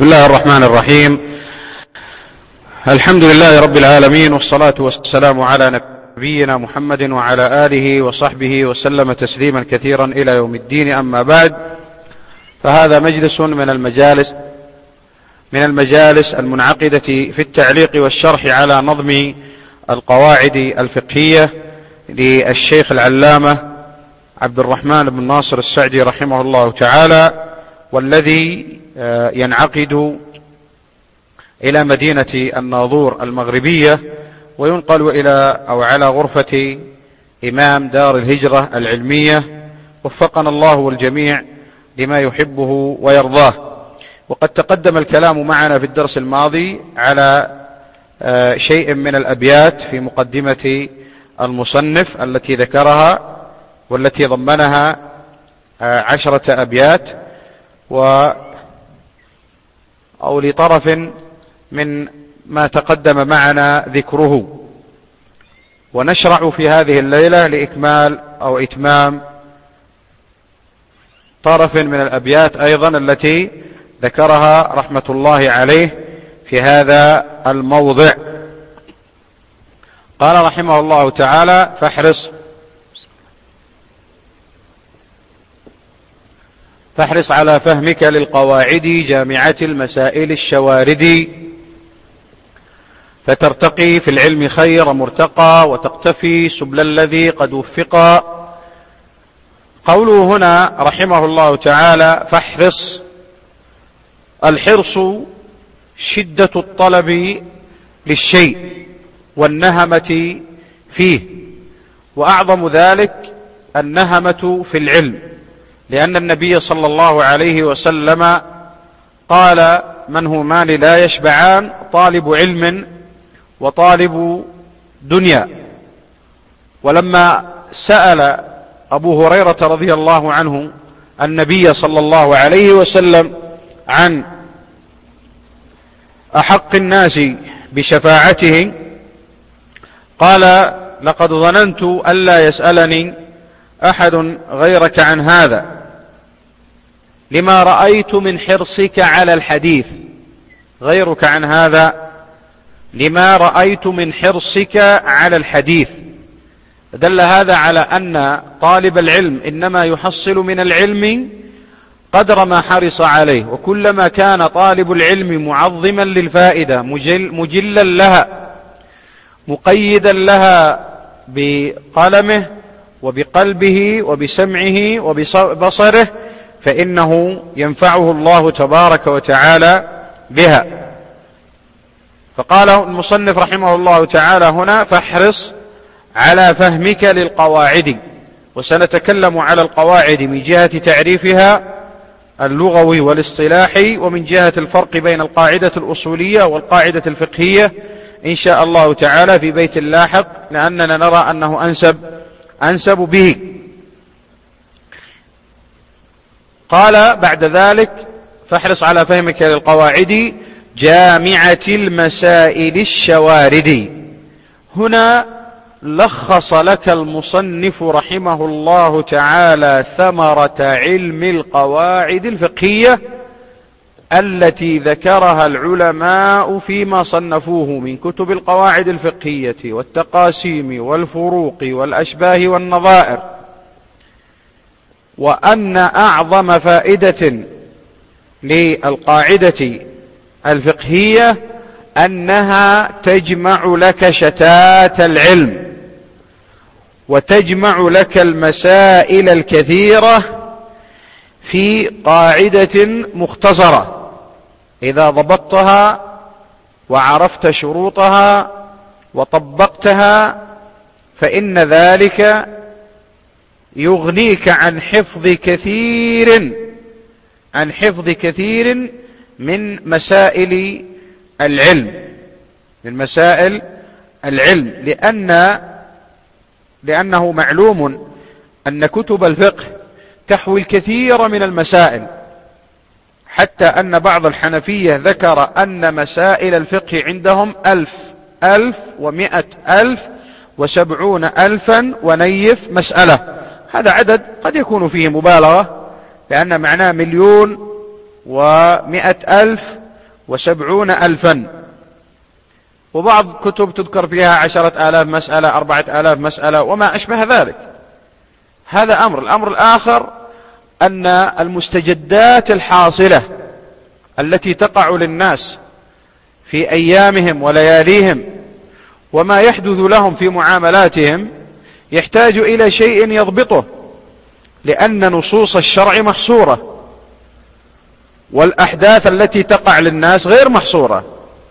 بسم الله الرحمن الرحيم. الحمد لله رب العالمين، والصلاة والسلام على نبينا محمد وعلى آله وصحبه وسلم تسليما كثيرا إلى يوم الدين. أما بعد، فهذا مجلس من المجالس المنعقدة في التعليق والشرح على نظم القواعد الفقهية للشيخ العلامة عبد الرحمن بن ناصر السعدي رحمه الله تعالى، والذي ينعقد إلى مدينة الناظور المغربية، وينقل إلى أو على غرفة إمام دار الهجرة العلمية، وفقنا الله والجميع لما يحبه ويرضاه. وقد تقدم الكلام معنا في الدرس الماضي على شيء من الأبيات في مقدمة المصنف التي ذكرها، والتي ضمنها 10 أبيات أو لطرف من ما تقدم معنا ذكره. ونشرع في هذه الليلة لإكمال أو إتمام طرف من الأبيات أيضا التي ذكرها رحمة الله عليه في هذا الموضع. قال رحمه الله تعالى: فاحرص على فهمك للقواعد جامعة المسائل الشوارد، فترتقي في العلم خير مرتقى، وتقتفي سبل الذي قد وفقا. قوله هنا رحمه الله تعالى فاحرص، الحرص شدة الطلب للشيء والنهمة فيه، وأعظم ذلك النهمة في العلم، لأن النبي صلى الله عليه وسلم قال: منهمان لا يشبعان، طالب علم وطالب دنيا. ولما سأل أبو هريرة رضي الله عنه النبي صلى الله عليه وسلم عن أحق الناس بشفاعته، قال: لقد ظننت ألا يسألني أحد غيرك عن هذا، لما رأيت من حرصك على الحديث. غيرك عن هذا لما رأيت من حرصك على الحديث. دل هذا على أن طالب العلم إنما يحصل من العلم قدر ما حرص عليه، وكلما كان طالب العلم معظما للفائدة، مجلا لها، مقيدا لها بقلمه وبقلبه وبسمعه وبصره، فإنه ينفعه الله تبارك وتعالى بها. فقال المصنف رحمه الله تعالى هنا: فاحرص على فهمك للقواعد. وسنتكلم على القواعد من جهة تعريفها اللغوي والاصطلاحي، ومن جهة الفرق بين القاعدة الأصولية والقاعدة الفقهية إن شاء الله تعالى في بيت لاحق، لأننا نرى أنه أنسب به. قال بعد ذلك: فاحرص على فهمك للقواعد جامعة المسائل الشوارد. هنا لخص لك المصنف رحمه الله تعالى ثمرة علم القواعد الفقهية التي ذكرها العلماء فيما صنفوه من كتب القواعد الفقهية والتقاسيم والفروق والأشباه والنظائر، وأن أعظم فائدة للقاعدة الفقهية أنها تجمع لك شتات العلم، وتجمع لك المسائل الكثيرة في قاعدة مختصرة. إذا ضبطتها وعرفت شروطها وطبقتها، فإن ذلك يغنيك عن حفظ كثير من مسائل العلم، لأنه معلوم أن كتب الفقه تحوي الكثير من المسائل، حتى أن بعض الحنفية ذكر أن مسائل الفقه عندهم 1170,000 ونيف مسألة. هذا عدد قد يكون فيه مبالغة، لأن معناه 1,100,000 170,000. وبعض كتب تذكر فيها 10,000 مسألة، 4,000 مسألة وما أشبه ذلك. هذا أمر. الأمر الآخر أن المستجدات الحاصلة التي تقع للناس في أيامهم ولياليهم وما يحدث لهم في معاملاتهم يحتاج إلى شيء يضبطه، لأن نصوص الشرع محصورة والأحداث التي تقع للناس غير محصورة.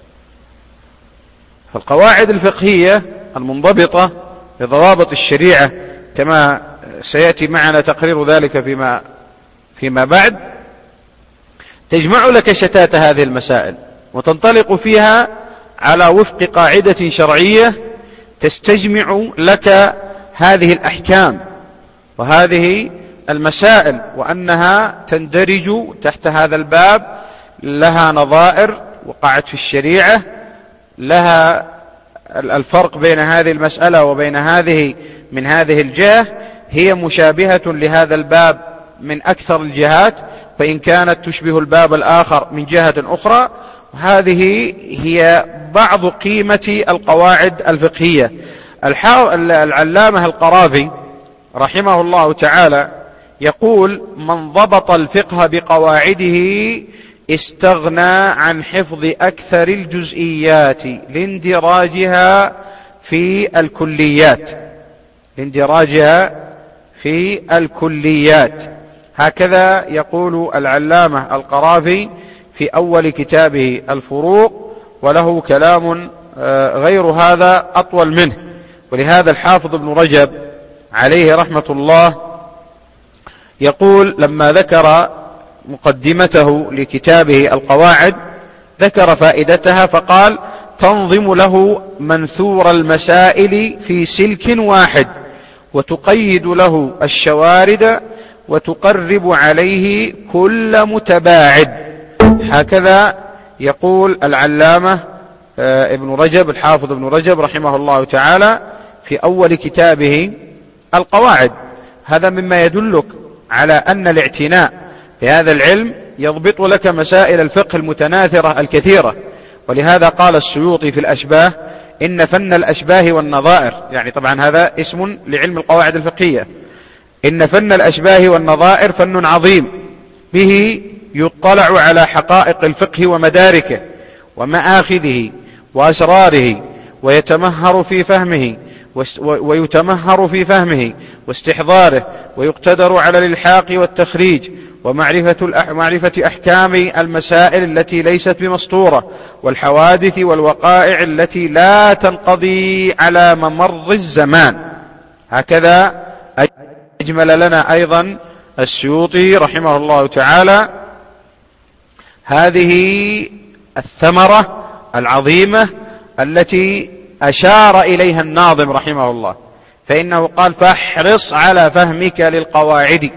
فالقواعد الفقهية المنضبطة لضوابط الشريعة كما سيأتي معنا تقرير ذلك فيما بعد تجمع لك شتات هذه المسائل وتنطلق فيها على وفق قاعدة شرعية تستجمع لك هذه الأحكام وهذه المسائل، وأنها تندرج تحت هذا الباب، لها نظائر وقعت في الشريعة، لها الفرق بين هذه المسألة وبين هذه من هذه الجهة هي مشابهة لهذا الباب من أكثر الجهات، فإن كانت تشبه الباب الآخر من جهة أخرى. هذه هي بعض قيمة القواعد الفقهية. العلامة القرافي رحمه الله تعالى يقول: من ضبط الفقه بقواعده استغنى عن حفظ أكثر الجزئيات لاندراجها في الكليات. هكذا يقول العلامة القرافي في أول كتابه الفروق، وله كلام غير هذا أطول منه. ولهذا الحافظ ابن رجب عليه رحمة الله يقول لما ذكر مقدمته لكتابه القواعد ذكر فائدتها فقال: تنظم له منثور المسائل في سلك واحد، وتقيد له الشوارد، وتقرب عليه كل متباعد. هكذا يقول العلامة ابن رجب، الحافظ ابن رجب رحمه الله تعالى في أول كتابه القواعد. هذا مما يدلك على أن الاعتناء بهذا العلم يضبط لك مسائل الفقه المتناثرة الكثيرة. ولهذا قال السيوطي في الأشباه: إن فن الأشباه والنظائر، يعني طبعا هذا اسم لعلم القواعد الفقهية، إن فن الأشباه والنظائر فن عظيم، به يطلع على حقائق الفقه ومداركه ومآخذه وأسراره، ويتمهر في فهمه واستحضاره، ويقتدر على الإلحاق والتخريج ومعرفة أحكام المسائل التي ليست بمسطورة، والحوادث والوقائع التي لا تنقضي على ممر الزمان. هكذا أجمل لنا أيضا السيوطي رحمه الله تعالى هذه الثمرة العظيمة التي أشار إليها الناظم رحمه الله، فإنه قال: فاحرص على فهمك للقواعد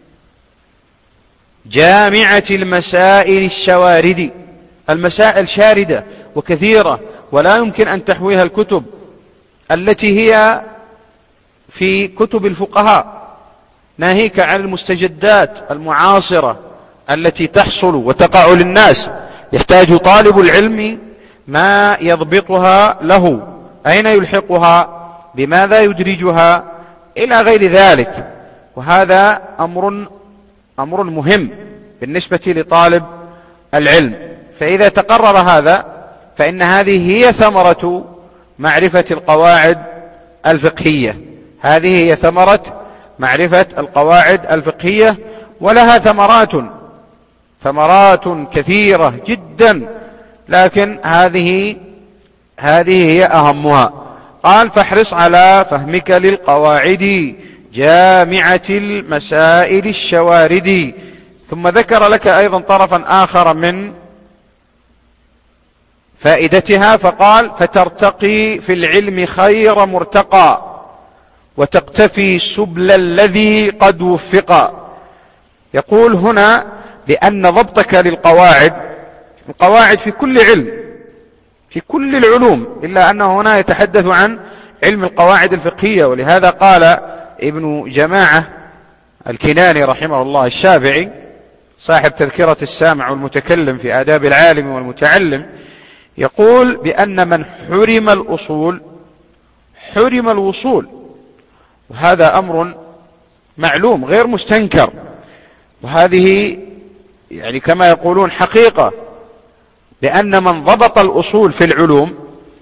جامعة المسائل الشوارد. المسائل شاردة وكثيرة ولا يمكن أن تحويها الكتب التي هي في كتب الفقهاء، ناهيك عن المستجدات المعاصرة التي تحصل وتقع للناس. يحتاج طالب العلم ما يضبطها له، أين يلحقها، بماذا يدرجها، إلى غير ذلك. وهذا أمر مهم بالنسبة لطالب العلم. فإذا تقرر هذا فإن هذه هي ثمرة معرفة القواعد الفقهية. هذه هي ثمرة معرفة القواعد الفقهية، ولها ثمرات كثيرة جدا، لكن هذه هي أهمها. قال: فاحرص على فهمك للقواعد جامعة المسائل الشوارد. ثم ذكر لك أيضا طرفا آخر من فائدتها فقال: فترتقي في العلم خير مرتقى، وتقتفي سبل الذي قد وفق. يقول هنا بأن ضبطك للقواعد، القواعد في كل علم، في كل العلوم، إلا أنه هنا يتحدث عن علم القواعد الفقهية. ولهذا قال ابن جماعة الكناني رحمه الله الشافعي صاحب تذكرة السامع والمتكلم في آداب العالم والمتعلم، يقول بأن من حرم الأصول حرم الوصول، وهذا أمر معلوم غير مستنكر، وهذه يعني كما يقولون حقيقة، لأن من ضبط الأصول في العلوم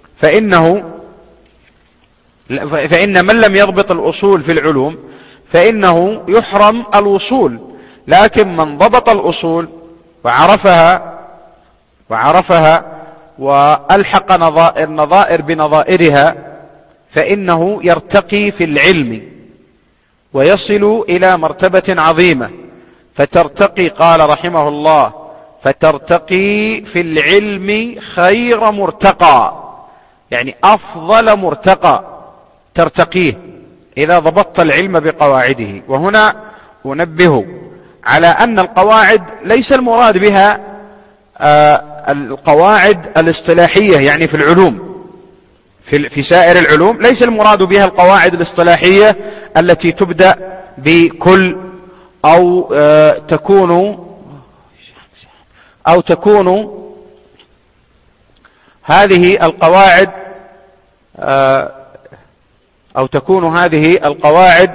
فإن من لم يضبط الأصول في العلوم فإنه يحرم الوصول، لكن من ضبط الأصول وعرفها وألحق النظائر بنظائرها فإنه يرتقي في العلم ويصل إلى مرتبة عظيمة، فترتقي، قال رحمه الله: فترتقي في العلم خير مرتقى، يعني أفضل مرتقى ترتقيه إذا ضبطت العلم بقواعده. وهنا أنبه على أن القواعد ليس المراد بها القواعد الاصطلاحية، يعني في العلوم، في سائر العلوم ليس المراد بها القواعد الاصطلاحية التي تبدأ بكل أو تكون هذه القواعد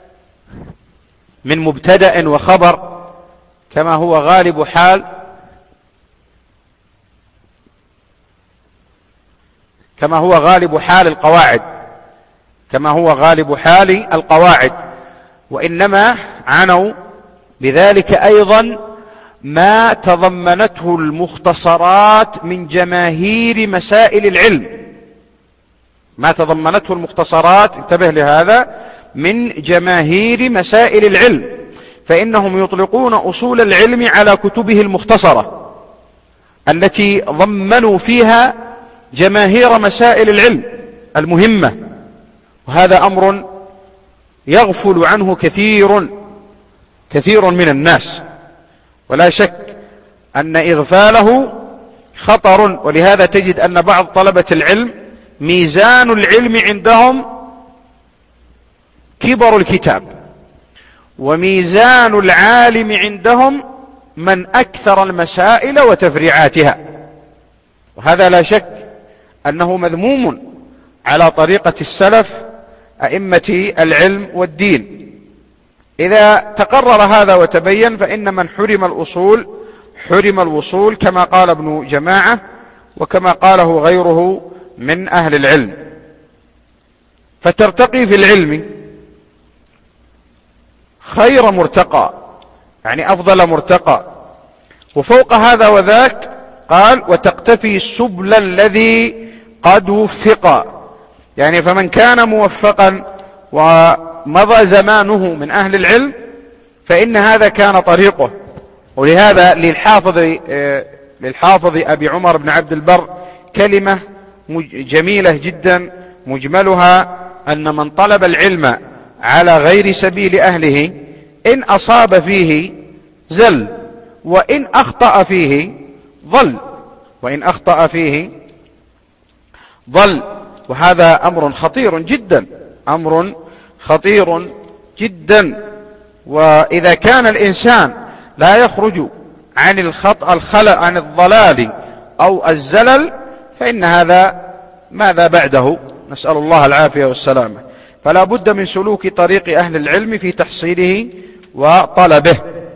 من مبتدأ وخبر، كما هو غالب حال القواعد، وإنما عنوا بذلك أيضا ما تضمنته المختصرات من جماهير مسائل العلم، انتبه لهذا، من جماهير مسائل العلم، فإنهم يطلقون أصول العلم على كتبه المختصرة التي ضمنوا فيها جماهير مسائل العلم المهمة، وهذا أمر يغفل عنه كثير من الناس، ولا شك أن إغفاله خطر. ولهذا تجد أن بعض طلبة العلم ميزان العلم عندهم كبر الكتاب، وميزان العالم عندهم من أكثر المسائل وتفريعاتها، وهذا لا شك أنه مذموم على طريقة السلف أئمة العلم والدين. إذا تقرر هذا وتبين فإن من حرم الوصول كما قال ابن جماعة وكما قاله غيره من أهل العلم. فترتقي في العلم خير مرتقى، يعني أفضل مرتقى، وفوق هذا وذاك قال: وتقتفي السبل الذي قد وفق، يعني فمن كان موفقا ومضى زمانه من أهل العلم فإن هذا كان طريقه. ولهذا للحافظ أبي عمر بن عبد البر كلمة جميلة جدا مجملها أن من طلب العلم على غير سبيل أهله إن أصاب فيه زل، وإن أخطأ فيه ضل. وهذا أمر خطير جدا، وإذا كان الإنسان لا يخرج عن عن الضلال أو الزلل فإن هذا ماذا بعده؟ نسأل الله العافية والسلامة. فلا بد من سلوك طريق أهل العلم في تحصيله وطلبه.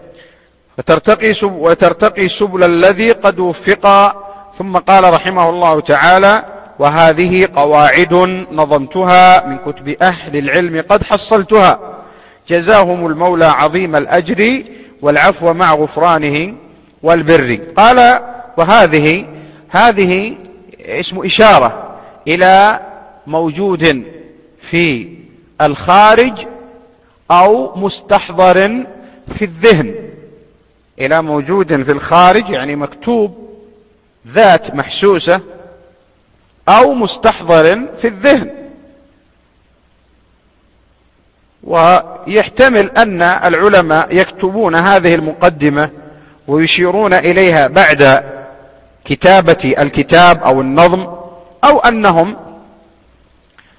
وترتقي سبل الذي قد وفق. ثم قال رحمه الله تعالى: وهذه قواعد نظمتها من كتب أهل العلم قد حصلتها، جزاهم المولى عظيم الأجر والعفو مع غفرانه والبر. قال: هذه اسم إشارة إلى موجود في الخارج أو مستحضر في الذهن، إلى موجود في الخارج يعني مكتوب ذات محسوسة، أو مستحضر في الذهن. ويحتمل أن العلماء يكتبون هذه المقدمة ويشيرون إليها بعد كتابة الكتاب أو النظم، أو أنهم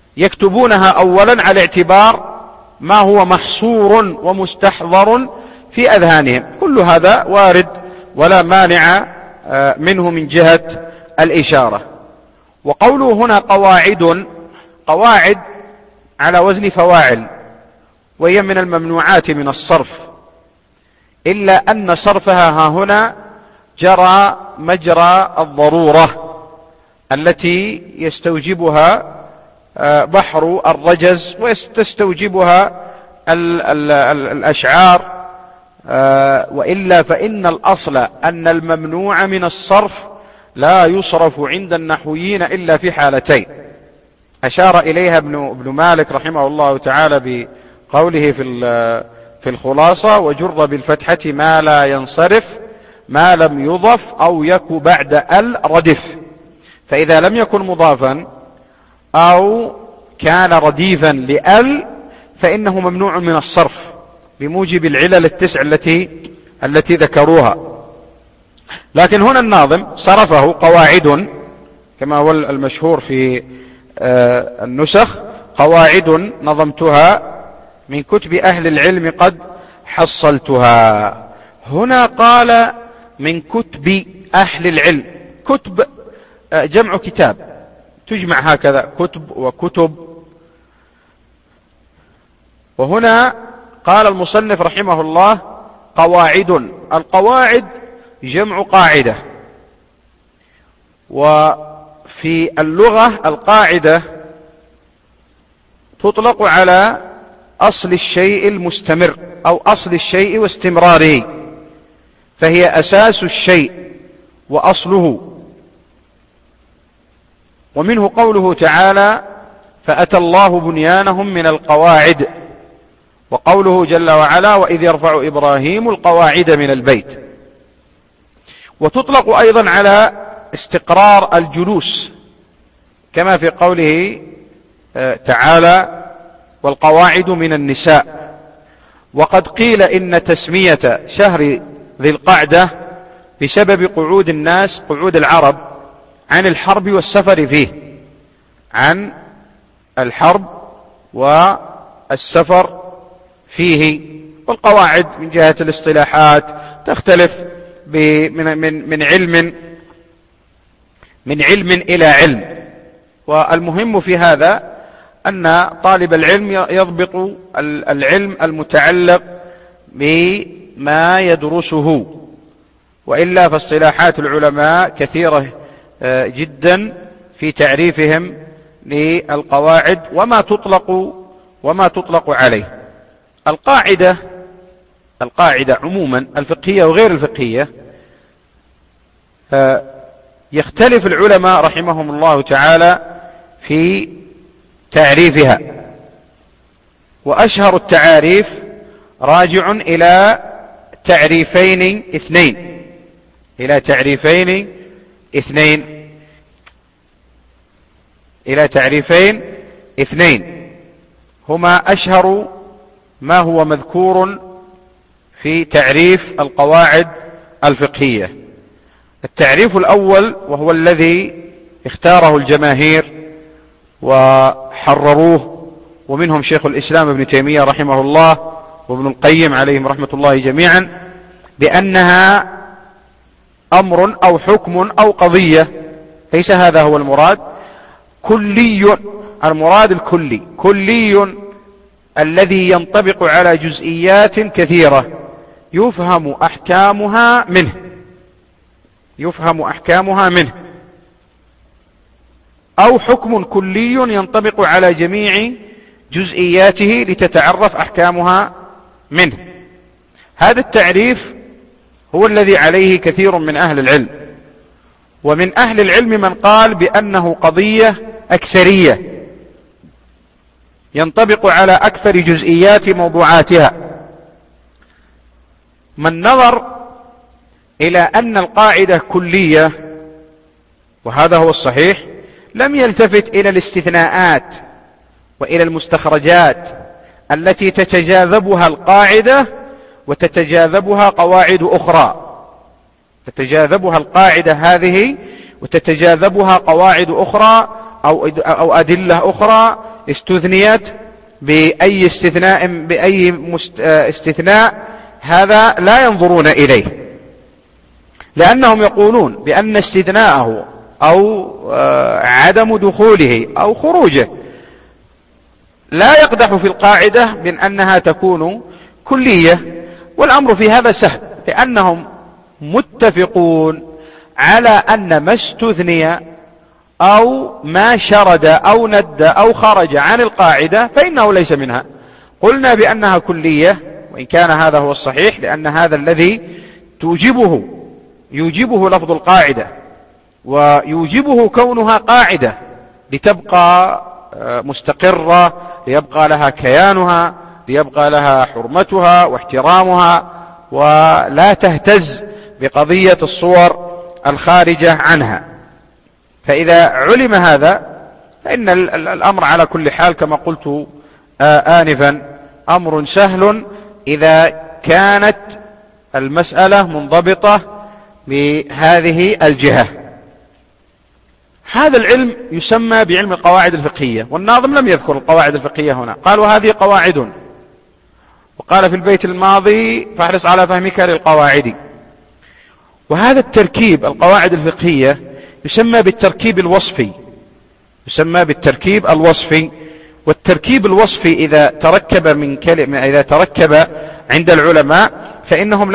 يكتبونها أولا على اعتبار ما هو محصور ومستحضر في أذهانهم. كل هذا وارد ولا مانع منه من جهة الإشارة. وقوله هنا قواعد على وزن فواعل، وهي من الممنوعات من الصرف، إلا أن صرفها ها هنا جرى مجرى الضرورة التي يستوجبها بحر الرجز وتستوجبها الأشعار، وإلا فإن الأصل أن الممنوع من الصرف لا يصرف عند النحويين إلا في حالتين أشار إليها ابن مالك رحمه الله تعالى بقوله في الخلاصة: وجر بالفتحة ما لا ينصرف ما لم يضف أو يك بعد ردف. فإذا لم يكن مضافا أو كان رديفا فإنه ممنوع من الصرف بموجب العلل التسع التي ذكروها. لكن هنا الناظم صرفه قواعد كما هو المشهور في النسخ: قواعد نظمتها من كتب أهل العلم قد حصلتها. هنا قال من كتب أهل العلم. كتب جمع كتاب، تجمع هكذا كتب وكتب. وهنا قال المصنف رحمه الله قواعد. القواعد جمع قاعدة، وفي اللغة القاعدة تطلق على أصل الشيء المستمر أو أصل الشيء واستمراره، فهي أساس الشيء وأصله. ومنه قوله تعالى: فأتى الله بنيانهم من القواعد. وقوله جل وعلا: وإذ يرفع إبراهيم القواعد من البيت. وتطلق أيضا على استقرار الجلوس كما في قوله تعالى: والقواعد من النساء. وقد قيل إن تسمية شهر ذي القعدة بسبب قعود الناس، قعود العرب عن الحرب والسفر فيه، عن الحرب والسفر فيه. والقواعد من جهة الاصطلاحات تختلف من علم إلى علم. والمهم في هذا أن طالب العلم يضبط العلم المتعلق بما يدرسه، وإلا فاصطلاحات العلماء كثيرة جدا في تعريفهم للقواعد وما تطلق عليه. القاعدة عموما الفقهية وغير الفقهية يختلف العلماء رحمهم الله تعالى في تعريفها، وأشهر التعاريف راجع إلى تعريفين اثنين هما أشهر ما هو مذكور في تعريف القواعد الفقهية. التعريف الأول وهو الذي اختاره الجماهير وحرروه، ومنهم شيخ الإسلام ابن تيمية رحمه الله وابن القيم عليهم رحمة الله جميعا، بأنها أمر أو حكم أو قضية. ليس هذا هو المراد. كلي، المراد الكلي، كلي الذي ينطبق على جزئيات كثيرة يفهم أحكامها منه، أو حكم كلي ينطبق على جميع جزئياته لتتعرف أحكامها منه. هذا التعريف هو الذي عليه كثير من أهل العلم. ومن أهل العلم من قال بأنه قضية أكثرية ينطبق على أكثر جزئيات موضوعاتها. من نظر إلى أن القاعدة كلية، وهذا هو الصحيح، لم يلتفت إلى الاستثناءات وإلى المستخرجات التي تتجاذبها القاعدة وتتجاذبها قواعد أخرى، تتجاذبها القاعدة هذه وتتجاذبها قواعد أخرى أو أدلة أخرى استثنيت بأي استثناء هذا لا ينظرون إليه، لأنهم يقولون بأن استثناءه أو عدم دخوله أو خروجه لا يقدح في القاعدة من أنها تكون كلية. والأمر في هذا سهل، لأنهم متفقون على أن ما استثني أو ما شرد أو ند أو خرج عن القاعدة فإنه ليس منها. قلنا بأنها كلية، وإن كان هذا هو الصحيح، لأن هذا الذي يوجبه لفظ القاعدة، ويوجبه كونها قاعدة لتبقى مستقرة، ليبقى لها كيانها، ليبقى لها حرمتها واحترامها، ولا تهتز بقضية الصور الخارجة عنها. فإذا علم هذا فإن الأمر على كل حال كما قلت آنفا أمر سهل إذا كانت المسألة منضبطة بهذه الجهة. هذا العلم يسمى بعلم القواعد الفقهية، والناظم لم يذكر القواعد الفقهية هنا، قال وهذه قواعد، وقال في البيت الماضي فاحرص على فهمك للقواعد. وهذا التركيب القواعد الفقهية يسمى بالتركيب الوصفي، والتركيب الوصفي إذا تركب من كلمة، إذا تركب عند العلماء فإنهم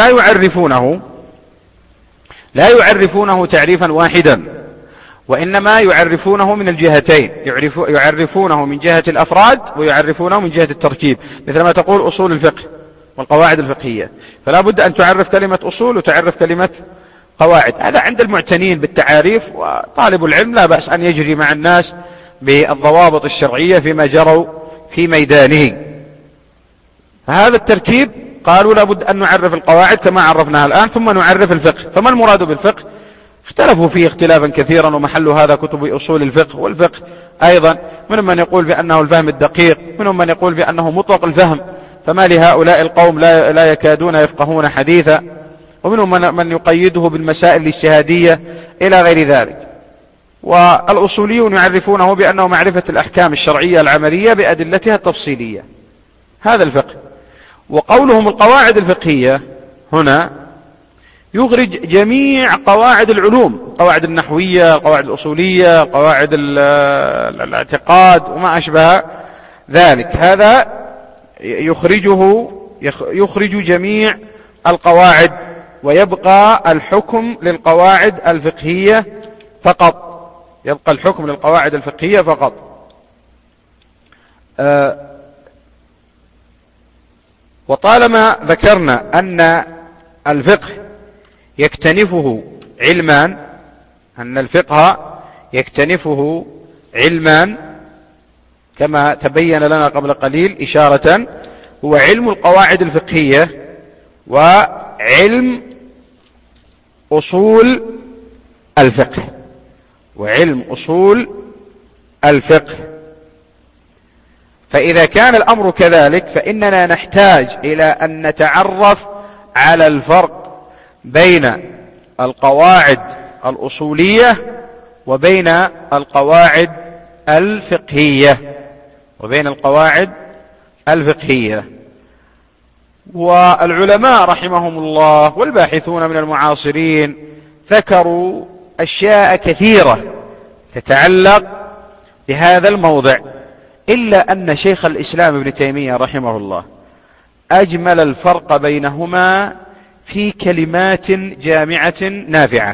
لا يعرفونه تعريفا واحدا، وإنما يعرفونه من الجهتين، يعرفونه من جهة الأفراد ويعرفونه من جهة التركيب. مثل ما تقول أصول الفقه والقواعد الفقهية، فلا بد أن تعرف كلمة أصول وتعرف كلمة قواعد. هذا عند المعتنين بالتعاريف، وطالب العلم لا بأس أن يجري مع الناس بالضوابط الشرعية فيما جروا في ميدانه. فهذا التركيب قالوا لا بد أن نعرف القواعد كما عرفناها الآن، ثم نعرف الفقه. فما المراد بالفقه؟ اختلفوا فيه اختلافا كثيرا، ومحل هذا كتب أصول الفقه. والفقه أيضا منهم من يقول بأنه الفهم الدقيق، منهم من يقول بأنه مطلق الفهم، فما لهؤلاء القوم لا يكادون يفقهون حديثا، ومنهم من يقيده بالمسائل الاجتهادية إلى غير ذلك. والأصوليون يعرفونه بأنه معرفة الأحكام الشرعية العملية بأدلتها التفصيلية، هذا الفقه. وقولهم القواعد الفقهية هنا يخرج جميع قواعد العلوم، القواعد النحوية، القواعد الأصولية، قواعد الاعتقاد وما أشبه ذلك. هذا يخرج جميع القواعد، ويبقى الحكم للقواعد الفقهية فقط، وطالما ذكرنا أن الفقه يكتنفه علمان كما تبين لنا قبل قليل إشارة، هو علم القواعد الفقهية وعلم أصول الفقه. فإذا كان الأمر كذلك فإننا نحتاج إلى أن نتعرف على الفرق بين القواعد الأصولية وبين القواعد الفقهية. والعلماء رحمهم الله والباحثون من المعاصرين ذكروا أشياء كثيرة تتعلق بهذا الموضع، إلا أن شيخ الإسلام ابن تيمية رحمه الله أجمل الفرق بينهما في كلمات جامعة نافعة.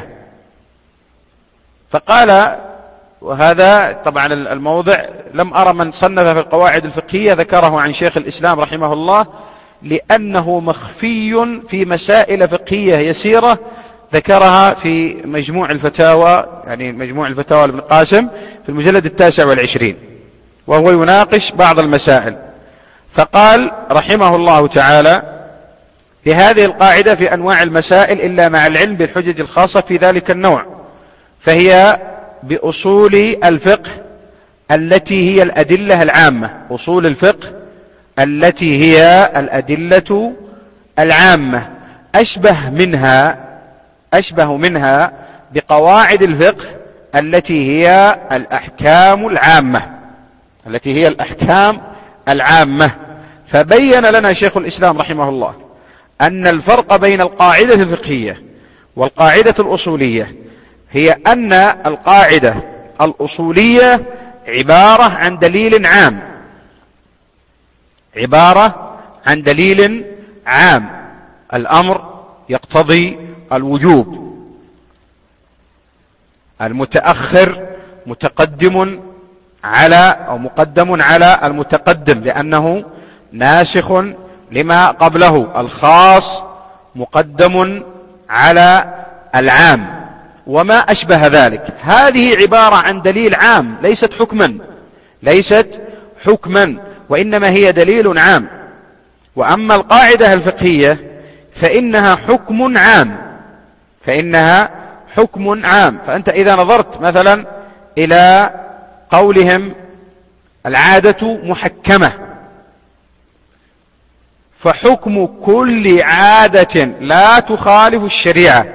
فقال، وهذا طبعا الموضع لم أرى من صنف في القواعد الفقهية ذكره عن شيخ الإسلام رحمه الله، لأنه مخفي في مسائل فقهية يسيرة ذكرها في مجموع الفتاوى، يعني مجموع الفتاوى لابن قاسم في المجلد 29، وهو يناقش بعض المسائل. فقال رحمه الله تعالى بهذه القاعدة في أنواع المسائل إلا مع العلم بالحجج الخاصة في ذلك النوع، فهي بأصول الفقه التي هي الأدلة العامة، أصول الفقه التي هي الأدلة العامة، أشبه منها بقواعد الفقه التي هي الأحكام العامة. فبين لنا شيخ الإسلام رحمه الله أن الفرق بين القاعدة الفقهية والقاعدة الأصولية هي أن القاعدة الأصولية عبارة عن دليل عام، عبارة عن دليل عام، الأمر يقتضي الوجوب، المتأخر متقدم على أو مقدم على المتقدم لأنه ناسخ لما قبله، الخاص مقدم على العام وما أشبه ذلك. هذه عبارة عن دليل عام، ليست حكما وإنما هي دليل عام. وأما القاعدة الفقهية فإنها حكم عام. فأنت إذا نظرت مثلا إلى قولهم العادة محكمة، فحكم كل عادة لا تخالف الشريعة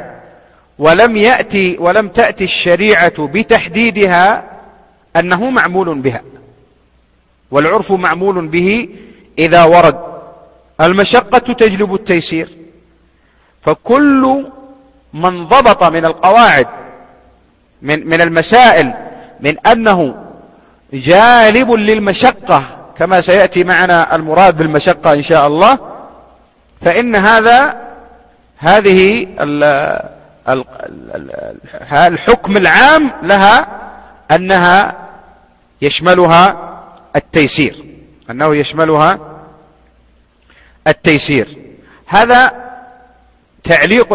ولم تأتي الشريعة بتحديدها أنه معمول بها، والعرف معمول به إذا ورد. المشقة تجلب التيسير، فكل من ضبط من القواعد من المسائل من أنه جالب للمشقة كما سيأتي معنا المراد بالمشقة إن شاء الله، فإن هذه الحكم العام لها أنها يشملها التيسير. هذا تعليق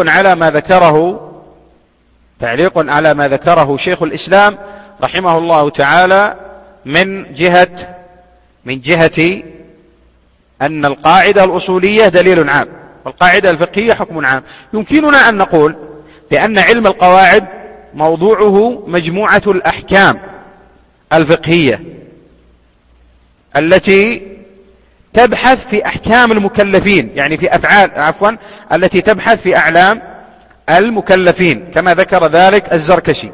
على ما ذكره شيخ الإسلام رحمه الله تعالى من جهة أن القاعدة الأصولية دليل عام والقاعدة الفقهية حكم عام. يمكننا أن نقول بأن علم القواعد موضوعه مجموعة الأحكام الفقهية التي تبحث في أحكام المكلفين، يعني في التي تبحث في أعلام المكلفين كما ذكر ذلك الزركشي.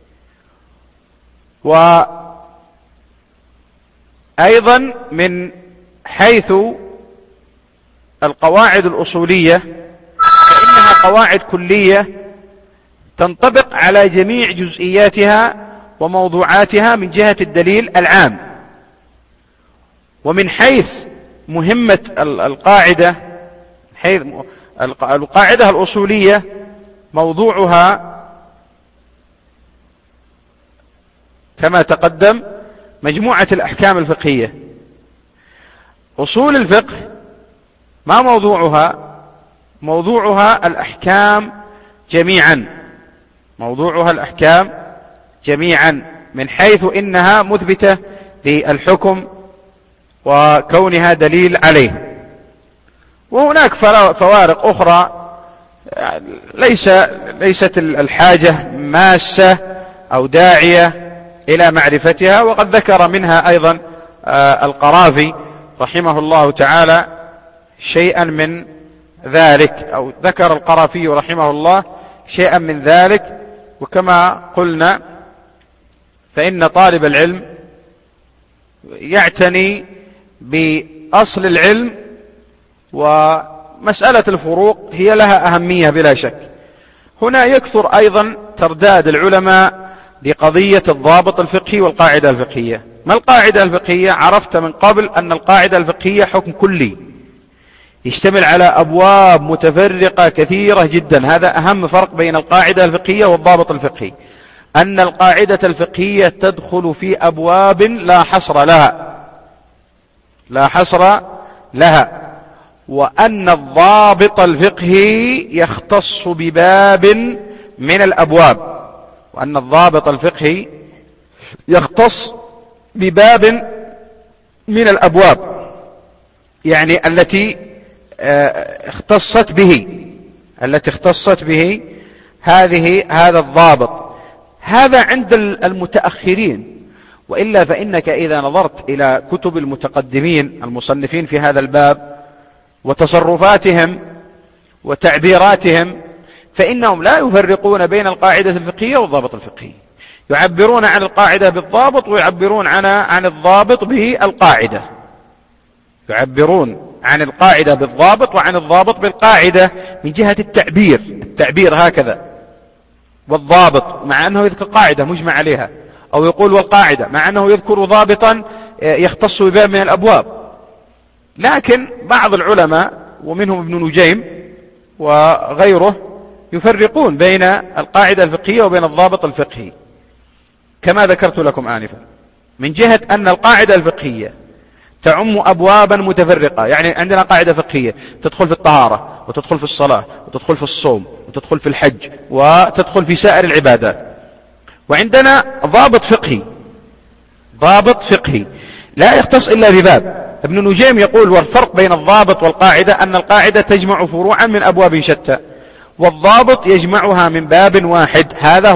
وأيضا من حيث القواعد الأصولية فإنها قواعد كلية تنطبق على جميع جزئياتها وموضوعاتها من جهة الدليل العام. ومن حيث مهمة القاعدة الأصولية موضوعها كما تقدم مجموعة الأحكام الفقهية. أصول الفقه ما موضوعها الأحكام جميعا من حيث إنها مثبتة للحكم وكونها دليل عليه. وهناك فوارق أخرى ليست الحاجة ماسة أو داعية إلى معرفتها، وقد ذكر منها أيضا القرافي رحمه الله تعالى شيئا من ذلك، أو ذكر القرافي رحمه الله شيئا من ذلك. وكما قلنا فإن طالب العلم يعتني بأصل العلم، ومسألة الفروق هي لها أهمية بلا شك. هنا يكثر أيضا ترداد العلماء لقضية الضابط الفقهي والقاعدة الفقهية. ما القاعدة الفقهية؟ عرفت من قبل أن القاعدة الفقهية حكم كلي يشتمل على أبواب متفرقة كثيرة جدا. هذا أهم فرق بين القاعدة الفقهية والضابط الفقهي، أن القاعدة الفقهية تدخل في أبواب لا حصر لها، وأن الضابط الفقهي يختص بباب من الأبواب، يعني التي اختصت به هذا الضابط. هذا عند المتأخرين، وإلا فإنك إذا نظرت إلى كتب المتقدمين المصنفين في هذا الباب وتصرفاتهم وتعبيراتهم فإنهم لا يفرقون بين القاعدة الفقهية والضابط الفقهي، يعبرون عن القاعدة بالضابط ويعبرون عن الضابط بالقاعدة، يعبرون عن القاعدة بالضابط وعن الضابط بالقاعدة من جهة التعبير هكذا، والضابط مع أنه يذكر قاعدة مجمع عليها، أو يقول والقاعدة مع أنه يذكر ضابطا يختص بباب من الأبواب. لكن بعض العلماء ومنهم ابن نجيم وغيره يفرقون بين القاعدة الفقهية وبين الضابط الفقهي كما ذكرت لكم آنفا، من جهة أن القاعدة الفقهية تعم أبوابا متفرقة. يعني عندنا قاعدة فقهية تدخل في الطهارة وتدخل في الصلاة وتدخل في الصوم وتدخل في الحج وتدخل في سائر العبادات، وعندنا ضابط فقهي لا يختص إلا بباب. ابن نجيم يقول والفرق بين الضابط والقاعدة أن القاعدة تجمع فروعا من أبواب شتى، والضابط يجمعها من باب واحد. هذا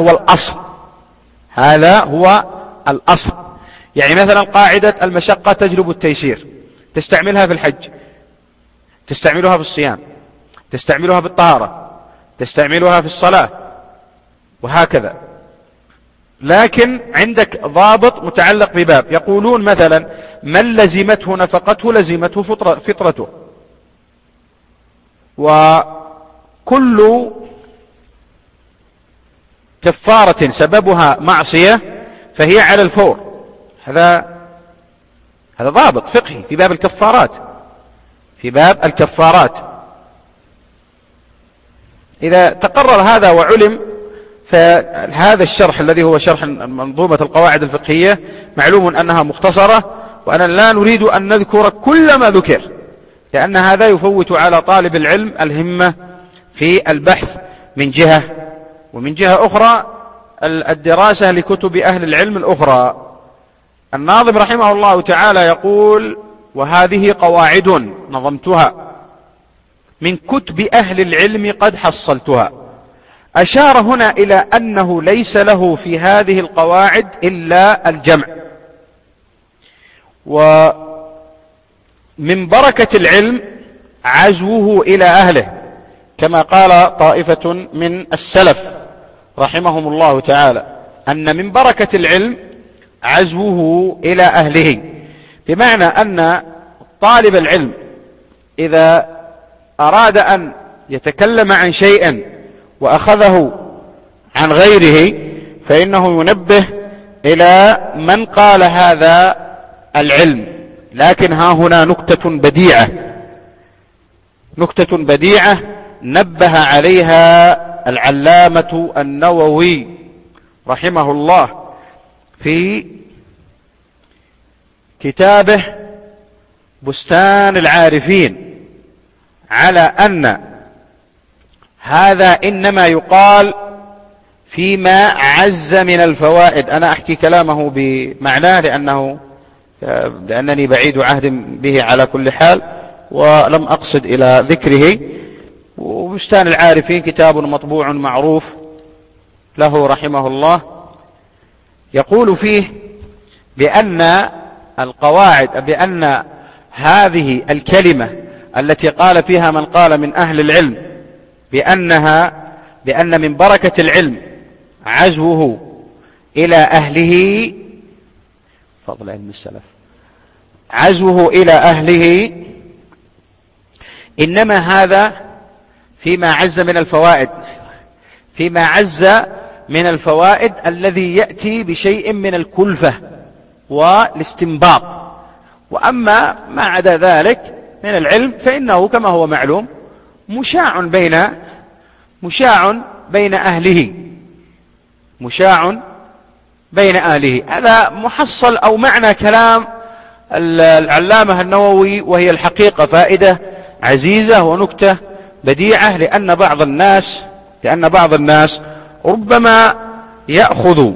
هو الأصل. يعني مثلا قاعدة المشقة تجلب التيسير تستعملها في الحج، تستعملها في الصيام، تستعملها في الطهارة، تستعملها في الصلاة، وهكذا. لكن عندك ضابط متعلق بباب. يقولون مثلا من لزمته نفقته لزمته فطرته، وكل كفارة سببها معصية فهي على الفور. هذا ضابط فقهي في باب الكفارات. إذا تقرر هذا وعلم، فهذا الشرح الذي هو شرح منظومة القواعد الفقهية معلوم أنها مختصرة، وأنا لا نريد أن نذكر كل ما ذكر، لأن هذا يفوت على طالب العلم الهمة في البحث من جهة، ومن جهة أخرى الدراسة لكتب أهل العلم الأخرى. الناظم رحمه الله تعالى يقول وهذه قواعد نظمتها من كتب أهل العلم قد حصلتها. أشار هنا إلى أنه ليس له في هذه القواعد إلا الجمع، ومن بركة العلم عزوه إلى أهله، كما قال طائفة من السلف رحمهم الله تعالى أن من بركة العلم عزوه إلى أهله، بمعنى أن طالب العلم إذا أراد أن يتكلم عن شيء وأخذه عن غيره فإنه ينبه إلى من قال هذا العلم. لكن ها هنا نكتة بديعة نبه عليها العلامة النووي رحمه الله في كتابه بستان العارفين، على أن هذا إنما يقال فيما عز من الفوائد. أنا أحكي كلامه بمعناه لأنني بعيد عهد به على كل حال، ولم أقصد إلى ذكره. وبستان العارفين كتاب مطبوع معروف له رحمه الله، يقول فيه بأن القواعد، بأن هذه الكلمة التي قال فيها من قال من أهل العلم بأن من بركة العلم عزوه إلى أهله، فضل علم السلف، عزوه إلى أهله، إنما هذا فيما عز من الفوائد الذي يأتي بشيء من الكلفة والاستنباط. وأما ما عدا ذلك من العلم فإنه كما هو معلوم مشاع بين أهله. هذا محصل أو معنى كلام العلامة النووي، وهي الحقيقة فائدة عزيزة ونكتة بديعة، لأن بعض الناس ربما يأخذ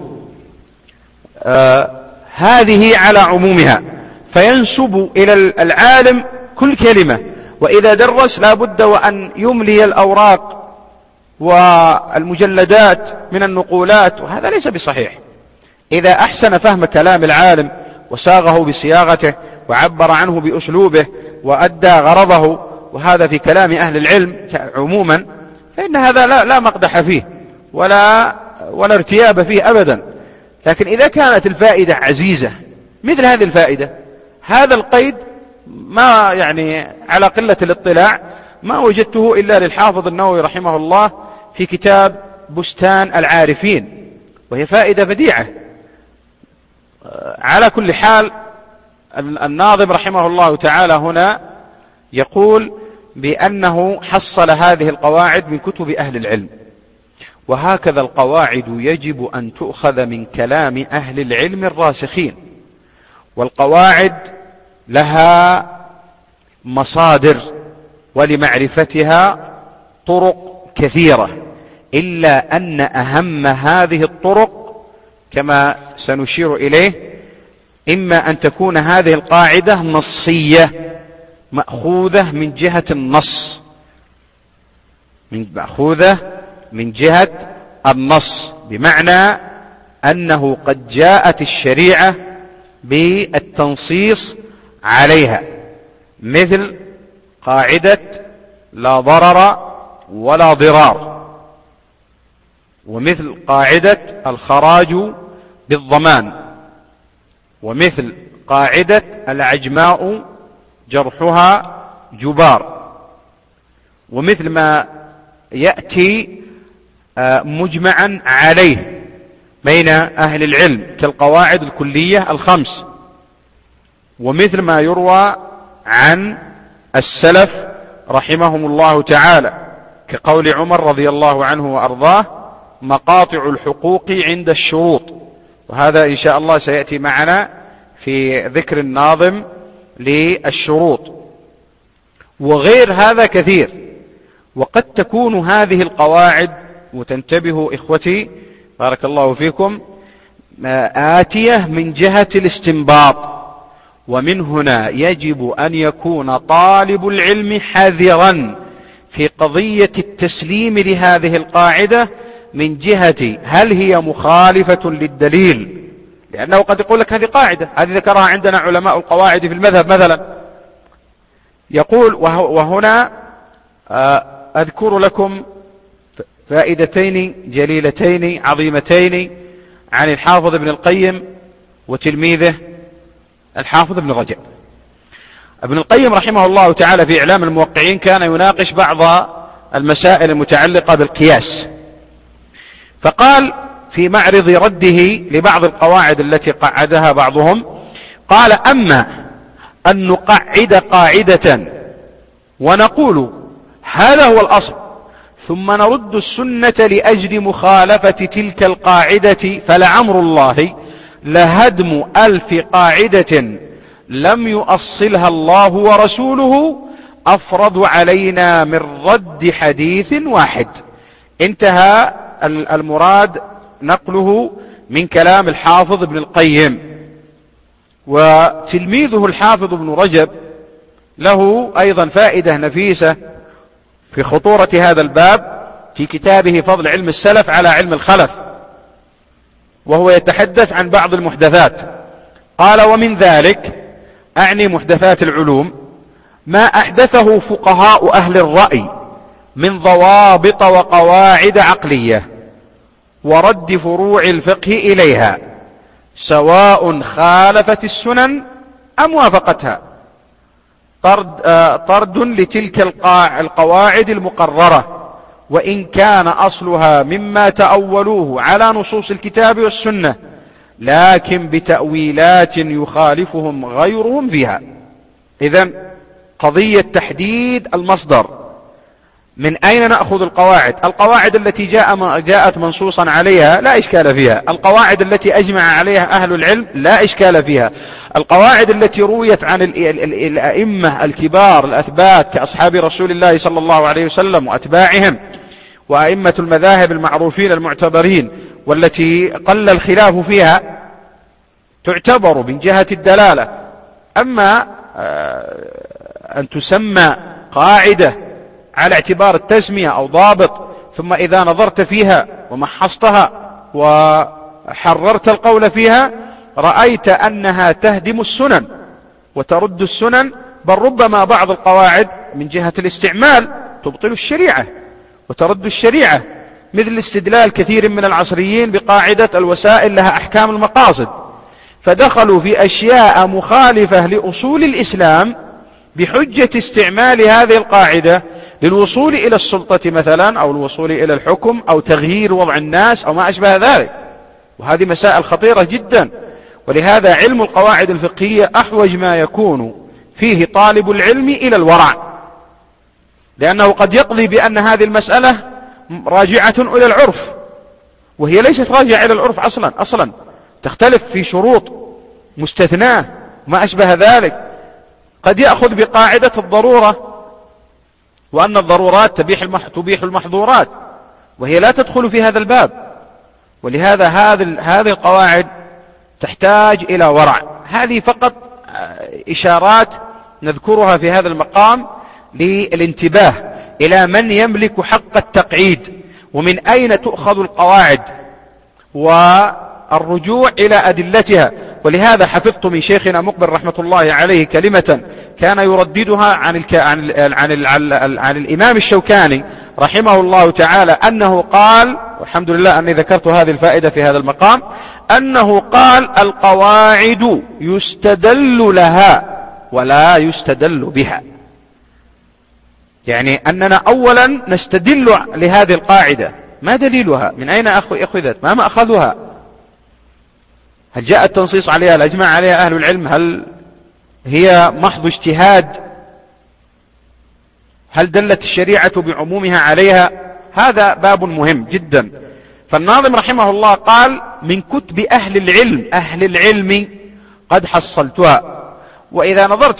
هذه على عمومها فينسب إلى العالم كل كلمة، وإذا درس لا بد وأن يملي الأوراق والمجلدات من النقولات، وهذا ليس بصحيح. إذا أحسن فهم كلام العالم وساغه بصياغته وعبر عنه بأسلوبه وأدى غرضه، وهذا في كلام أهل العلم عموما، فإن هذا لا مقدح فيه ولا ارتياب فيه أبدا. لكن إذا كانت الفائدة عزيزة مثل هذه الفائدة، هذا القيد ما يعني على قلة الاطلاع ما وجدته إلا للحافظ النووي رحمه الله في كتاب بستان العارفين، وهي فائدة بديعة. على كل حال الناظم رحمه الله تعالى هنا يقول بأنه حصل هذه القواعد من كتب أهل العلم، وهكذا القواعد يجب أن تؤخذ من كلام أهل العلم الراسخين، والقواعد لها مصادر ولمعرفتها طرق كثيرة، إلا أن أهم هذه الطرق كما سنشير إليه إما أن تكون هذه القاعدة نصية مأخوذة من جهة النص، مأخوذة من جهة النص، بمعنى أنه قد جاءت الشريعة بالتنصيص عليها، مثل قاعدة لا ضرر ولا ضرار، ومثل قاعدة الخراج بالضمان، ومثل قاعدة العجماء جرحها جبار، ومثل ما يأتي مجمعا عليه بين أهل العلم كالقواعد الكلية الخمس، ومثل ما يروى عن السلف رحمهم الله تعالى كقول عمر رضي الله عنه وأرضاه: مقاطع الحقوق عند الشروط. وهذا إن شاء الله سيأتي معنا في ذكر الناظم للشروط، وغير هذا كثير. وقد تكون هذه القواعد، وتنتبهوا إخوتي بارك الله فيكم، آتية من جهة الاستنباط، ومن هنا يجب أن يكون طالب العلم حذرا في قضية التسليم لهذه القاعدة من جهة هل هي مخالفة للدليل، لأنه قد يقول لك هذه قاعدة، هذه ذكرها عندنا علماء القواعد في المذهب مثلا. يقول وهنا أذكر لكم فائدتين جليلتين عظيمتين عن الحافظ ابن القيم وتلميذه الحافظ ابن رجب. ابن القيم رحمه الله تعالى في إعلام الموقعين كان يناقش بعض المسائل المتعلقة بالقياس، فقال في معرض رده لبعض القواعد التي قعدها بعضهم، قال: أما أن نقعد قاعدة ونقول هذا هو الأصل ثم نرد السنة لأجل مخالفة تلك القاعدة، فلعمر الله لهدم 1000 قاعدة لم يؤصلها الله ورسوله أفرض علينا من رد حديث واحد. انتهى المراد نقله من كلام الحافظ ابن القيم. وتلميذه الحافظ ابن رجب له أيضا فائدة نفيسة في خطورة هذا الباب في كتابه فضل علم السلف على علم الخلف، وهو يتحدث عن بعض المحدثات. قال: ومن ذلك، أعني محدثات العلوم، ما أحدثه فقهاء أهل الرأي من ضوابط وقواعد عقلية ورد فروع الفقه إليها، سواء خالفت السنن أم وافقتها، طرد لتلك القواعد المقررة، وإن كان أصلها مما تأولوه على نصوص الكتاب والسنة، لكن بتأويلات يخالفهم غيرهم فيها. إذن قضية تحديد المصدر، من أين نأخذ القواعد التي جاءت منصوصا عليها لا إشكال فيها، القواعد التي أجمع عليها أهل العلم لا إشكال فيها، القواعد التي رويت عن الأئمة الكبار الأثبات كأصحاب رسول الله صلى الله عليه وسلم وأتباعهم وأئمة المذاهب المعروفين المعتبرين والتي قل الخلاف فيها تعتبر من جهة الدلالة. أما أن تسمى قاعدة على اعتبار التسمية أو ضابط، ثم إذا نظرت فيها ومحصتها وحررت القول فيها رأيت أنها تهدم السنن وترد السنن، بل ربما بعض القواعد من جهة الاستعمال تبطل الشريعة وترد الشريعة، مثل استدلال كثير من العصريين بقاعدة الوسائل لها أحكام المقاصد، فدخلوا في أشياء مخالفة لأصول الإسلام بحجة استعمال هذه القاعدة للوصول إلى السلطة مثلا، أو الوصول إلى الحكم، أو تغيير وضع الناس، أو ما أشبه ذلك. وهذه مسائل خطيرة جدا. ولهذا علم القواعد الفقهية أحوج ما يكون فيه طالب العلم إلى الورع، لأنه قد يقضي بأن هذه المسألة راجعة إلى العرف، وهي ليست راجعة إلى العرف أصلا تختلف في شروط مستثناة ما أشبه ذلك. قد يأخذ بقاعدة الضرورة، وأن الضرورات تبيح المحظورات، وهي لا تدخل في هذا الباب. ولهذا هذه القواعد تحتاج إلى ورع. هذه فقط إشارات نذكرها في هذا المقام للانتباه إلى من يملك حق التقعيد، ومن أين تؤخذ القواعد، والرجوع إلى أدلتها. ولهذا حفظت من شيخنا مقبل رحمة الله عليه كلمة كان يرددها عن الإمام الشوكاني رحمه الله تعالى، أنه قال، والحمد لله أني ذكرت هذه الفائدة في هذا المقام، أنه قال: القواعد يستدل لها ولا يستدل بها. يعني أننا أولا نستدل لهذه القاعدة، ما دليلها؟ من أين أخذت؟ ما أخذها؟ هل جاء التنصيص عليها؟ هل أجمع عليها أهل العلم؟ هل هي محض اجتهاد؟ هل دلت الشريعة بعمومها عليها؟ هذا باب مهم جدا. فالناظم رحمه الله قال: من كتب أهل العلم قد حصلتها. وإذا نظرت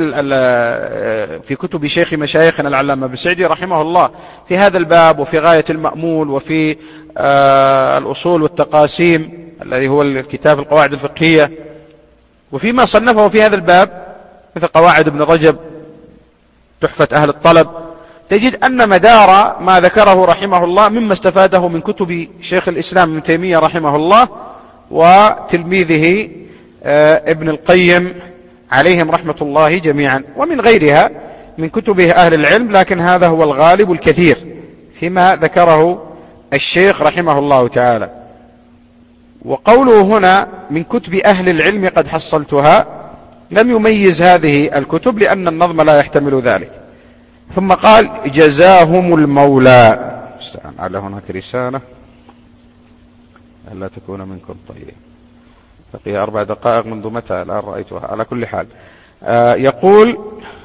في كتب شيخ مشايخنا العلامة ابن سعدي رحمه الله في هذا الباب، وفي غاية المأمول، وفي الأصول والتقاسيم الذي هو الكتاب القواعد الفقهية، وفيما صنفه في هذا الباب مثل قواعد ابن رجب، تحفة أهل الطلب، تجد أن مدار ما ذكره رحمه الله مما استفاده من كتب شيخ الإسلام ابن تيمية رحمه الله وتلميذه ابن القيم عليهم رحمة الله جميعا، ومن غيرها من كتبه أهل العلم، لكن هذا هو الغالب الكثير فيما ذكره الشيخ رحمه الله تعالى. وقوله هنا من كتب أهل العلم قد حصلتها لم يميز هذه الكتب، لأن النظم لا يحتمل ذلك. ثم قال: جزاهم المولى. على هناك رسالة ألا تكون منكم طيب، بقي 4 دقائق منذ متى الآن رأيتها. على كل حال يقول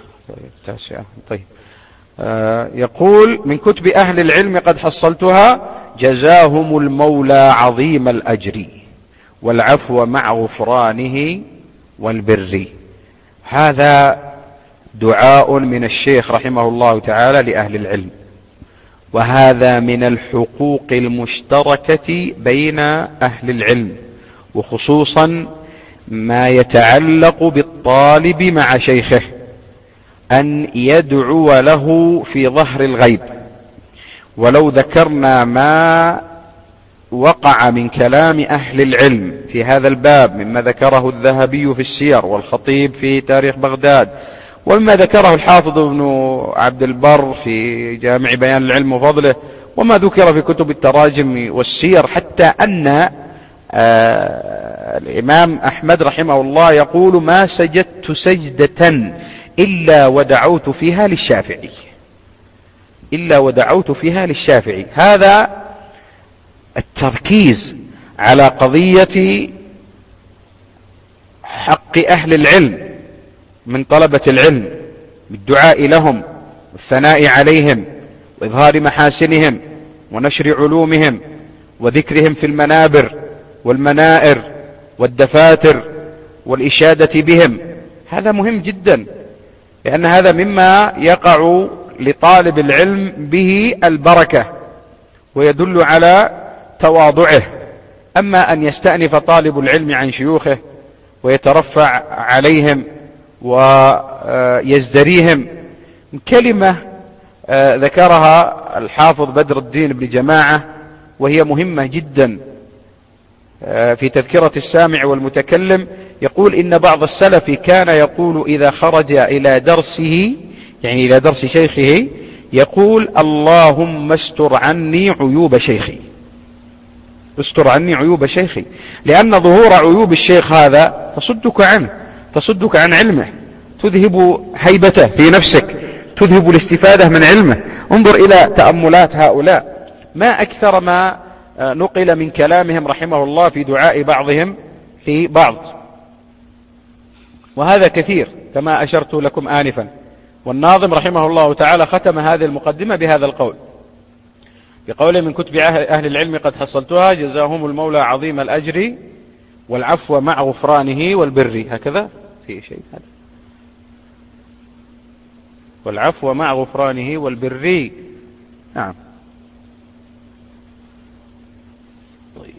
يقول من كتب أهل العلم قد حصلتها جزاهم المولى عظيم الأجر والعفو مع غفرانه والبر. هذا دعاء من الشيخ رحمه الله تعالى لأهل العلم، وهذا من الحقوق المشتركة بين أهل العلم، وخصوصا ما يتعلق بالطالب مع شيخه، أن يدعو له في ظهر الغيب. ولو ذكرنا ما وقع من كلام أهل العلم في هذا الباب مما ذكره الذهبي في السير، والخطيب في تاريخ بغداد، ومما ذكره الحافظ ابن عبد البر في جامع بيان العلم وفضله، وما ذكر في كتب التراجم والسير، حتى أن الإمام أحمد رحمه الله يقول: ما سجدت سجدة إلا ودعوت فيها للشافعي. هذا التركيز على قضية حق أهل العلم من طلبة العلم بالدعاء لهم والثناء عليهم وإظهار محاسنهم ونشر علومهم وذكرهم في المنابر والمنائر والدفاتر والإشادة بهم. هذا مهم جدا، لأن هذا مما يقع لطالب العلم به البركة ويدل على تواضعه. أما أن يستأنف طالب العلم عن شيوخه ويترفع عليهم ويزدريهم، كلمة ذكرها الحافظ بدر الدين بن جماعة وهي مهمة جدا في تذكرة السامع والمتكلم، يقول: إن بعض السلف كان يقول إذا خرج إلى درسه، يعني إلى درس شيخه، يقول: اللهم استر عني عيوب شيخي، استر عني عيوب شيخي، لأن ظهور عيوب الشيخ هذا تصدك عنه، تصدك عن علمه، تذهب هيبته في نفسك، تذهب الاستفادة من علمه. انظر إلى تأملات هؤلاء، ما أكثر ما نقل من كلامهم رحمه الله في دعاء بعضهم في بعض، وهذا كثير كما أشرت لكم آنفا. والناظم رحمه الله تعالى ختم هذه المقدمة بهذا القول، بقوله: من كتب أهل العلم قد حصلتها، جزاهم المولى عظيم الأجر والعفو مع غفرانه والبر. هكذا في شيء هذا، والعفو مع غفرانه والبر. نعم. طيب،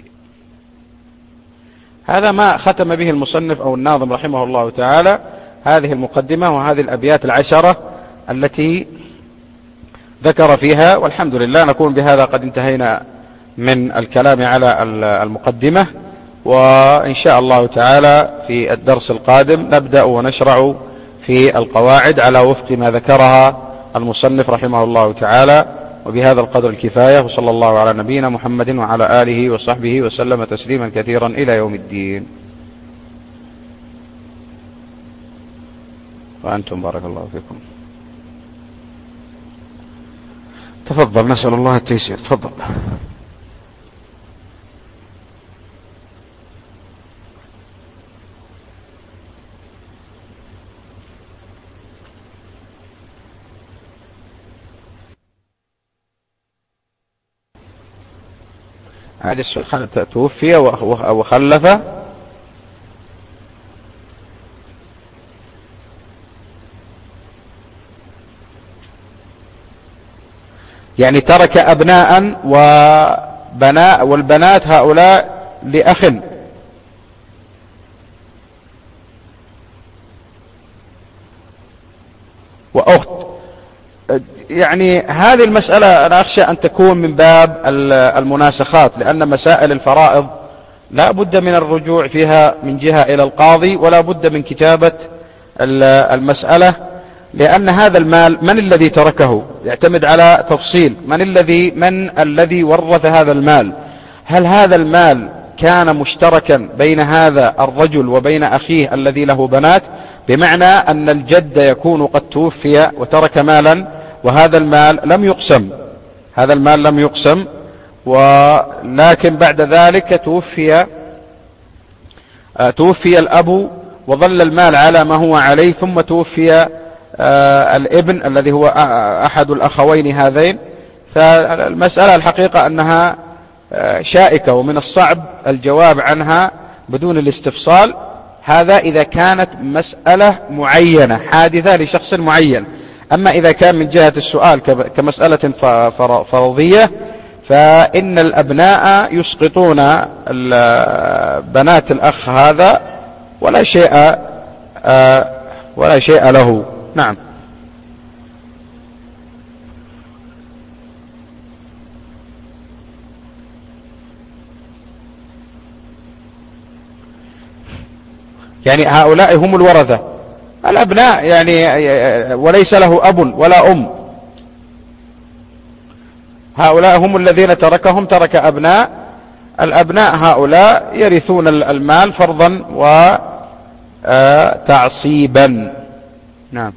هذا ما ختم به المصنف أو الناظم رحمه الله تعالى هذه المقدمة وهذه الأبيات العشرة التي ذكر فيها. والحمد لله نكون بهذا قد انتهينا من الكلام على المقدمة، وإن شاء الله تعالى في الدرس القادم نبدأ ونشرع في القواعد على وفق ما ذكرها المصنف رحمه الله تعالى. وبهذا القدر الكفاية، وصلى الله على نبينا محمد وعلى آله وصحبه وسلم تسليما كثيرا إلى يوم الدين. وأنتم بارك الله فيكم. تفضل، نسأل الله التيسير. تفضل. هذا السؤال: توفي وخلف يعني ترك أبناء وبناء، والبنات هؤلاء لأخ. وأخت. يعني هذه المسألة أنا أخشى أن تكون من باب المناسخات، لأن مسائل الفرائض لا بد من الرجوع فيها من جهة إلى القاضي، ولا بد من كتابة المسألة، لأن هذا المال من الذي تركه يعتمد على تفصيل من الذي ورث هذا المال. هل هذا المال كان مشتركا بين هذا الرجل وبين أخيه الذي له بنات، بمعنى أن الجد يكون قد توفي وترك مالا وهذا المال لم يقسم، هذا المال لم يقسم، ولكن بعد ذلك توفي الأب وظل المال على ما هو عليه، ثم توفي الابن الذي هو أحد الأخوين هذين. فالمسألة الحقيقة أنها شائكة، ومن الصعب الجواب عنها بدون الاستفصال. هذا إذا كانت مسألة معينة حادثة لشخص معين. أما إذا كان من جهة السؤال كمسألة فرضية، فإن الأبناء يسقطون بنات الأخ هذا ولا شيء له. نعم. يعني هؤلاء هم الورثة الأبناء، يعني وليس له أب ولا أم. هؤلاء هم الذين ترك أبناء. الأبناء هؤلاء يرثون المال فرضا وتعصيبا. نعم.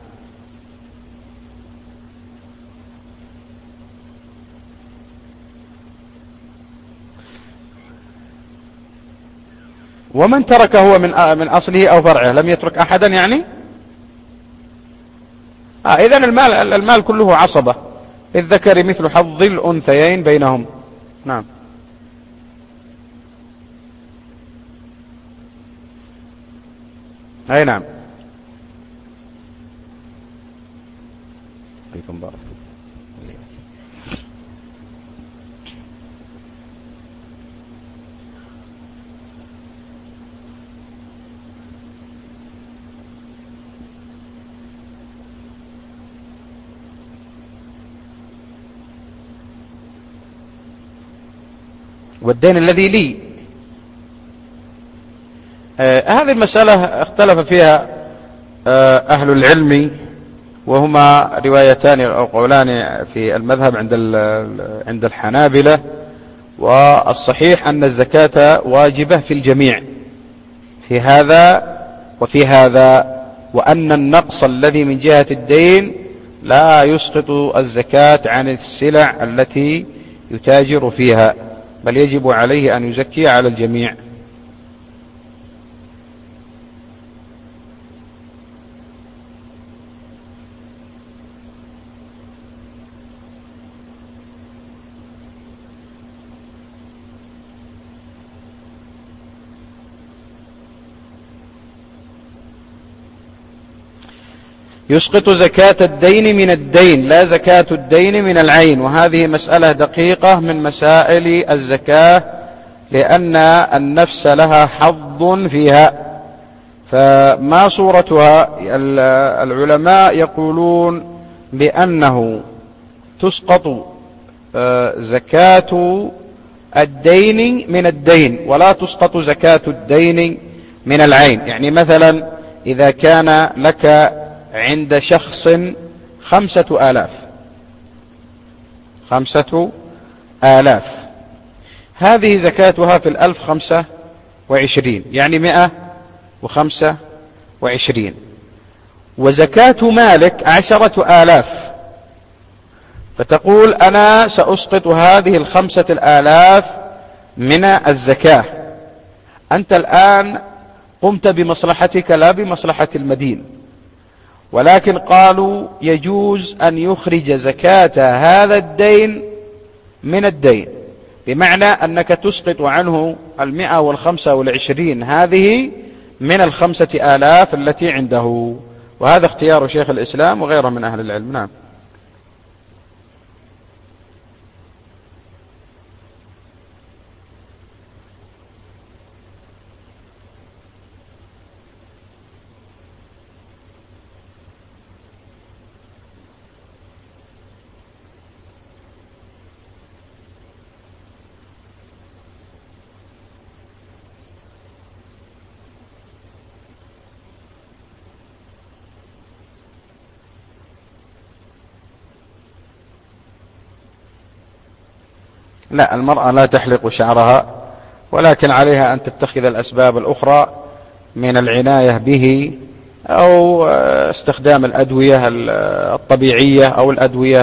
ومن ترك هو من أصله أو فرعه، لم يترك أحدا يعني. إذن المال كله عصبة، للذكر مثل حظ الأنثيين بينهم. نعم. أي نعم. عليكم بارك. والدين الذي لي، هذه المسألة اختلف فيها أهل العلم، وهما روايتان أو قولان في المذهب عند الحنابلة. والصحيح أن الزكاة واجبة في الجميع، في هذا وفي هذا. وأن النقص الذي من جهة الدين لا يسقط الزكاة عن السلع التي يتاجر فيها، بل يجب عليه أن يزكي على الجميع. يسقط زكاة الدين من الدين، لا زكاة الدين من العين، وهذه مسألة دقيقة من مسائل الزكاة، لأن النفس لها حظ فيها. فما صورتها؟ العلماء يقولون بأنه تسقط زكاة الدين من الدين، ولا تسقط زكاة الدين من العين. يعني مثلا إذا كان لك عند شخص 5,000، هذه زكاتها في 1025، يعني 125. وزكاة مالك 10,000، فتقول أنا سأسقط هذه 5,000 من الزكاة. أنت الآن قمت بمصلحتك لا بمصلحة المدين، ولكن قالوا يجوز أن يخرج زكاة هذا الدين من الدين، بمعنى أنك تسقط عنه 125 هذه من 5,000 التي عنده. وهذا اختيار شيخ الإسلام وغيره من أهل العلم. نعم. لا، المرأة لا تحلق شعرها، ولكن عليها أن تتخذ الأسباب الأخرى من العناية به، أو استخدام الأدوية الطبيعية أو الأدوية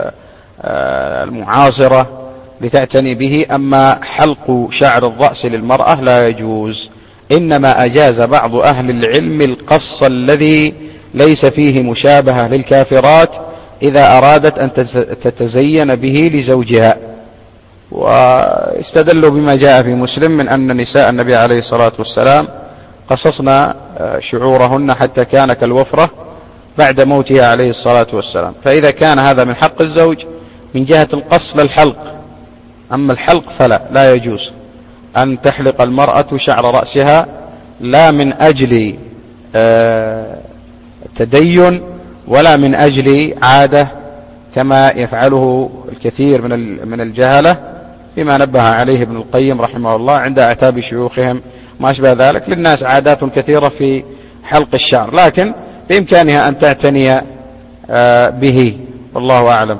المعاصرة لتعتني به. أما حلق شعر الرأس للمرأة لا يجوز، إنما أجاز بعض أهل العلم القص الذي ليس فيه مشابهة للكافرات إذا أرادت أن تتزين به لزوجها. واستدلوا بما جاء في مسلم من أن نساء النبي عليه الصلاة والسلام قصصنا شعورهن حتى كان كالوفرة بعد موتها عليه الصلاة والسلام. فإذا كان هذا من حق الزوج من جهة القص للحلق، أما الحلق فلا، لا يجوز أن تحلق المرأة شعر رأسها، لا من أجل تدين ولا من أجل عادة كما يفعله الكثير من الجهلة، بما نبه عليه ابن القيم رحمه الله عند اعتاب شيوخهم ما أشبه ذلك. للناس عادات كثيرة في حلق الشعر، لكن بإمكانها أن تعتني به، والله أعلم.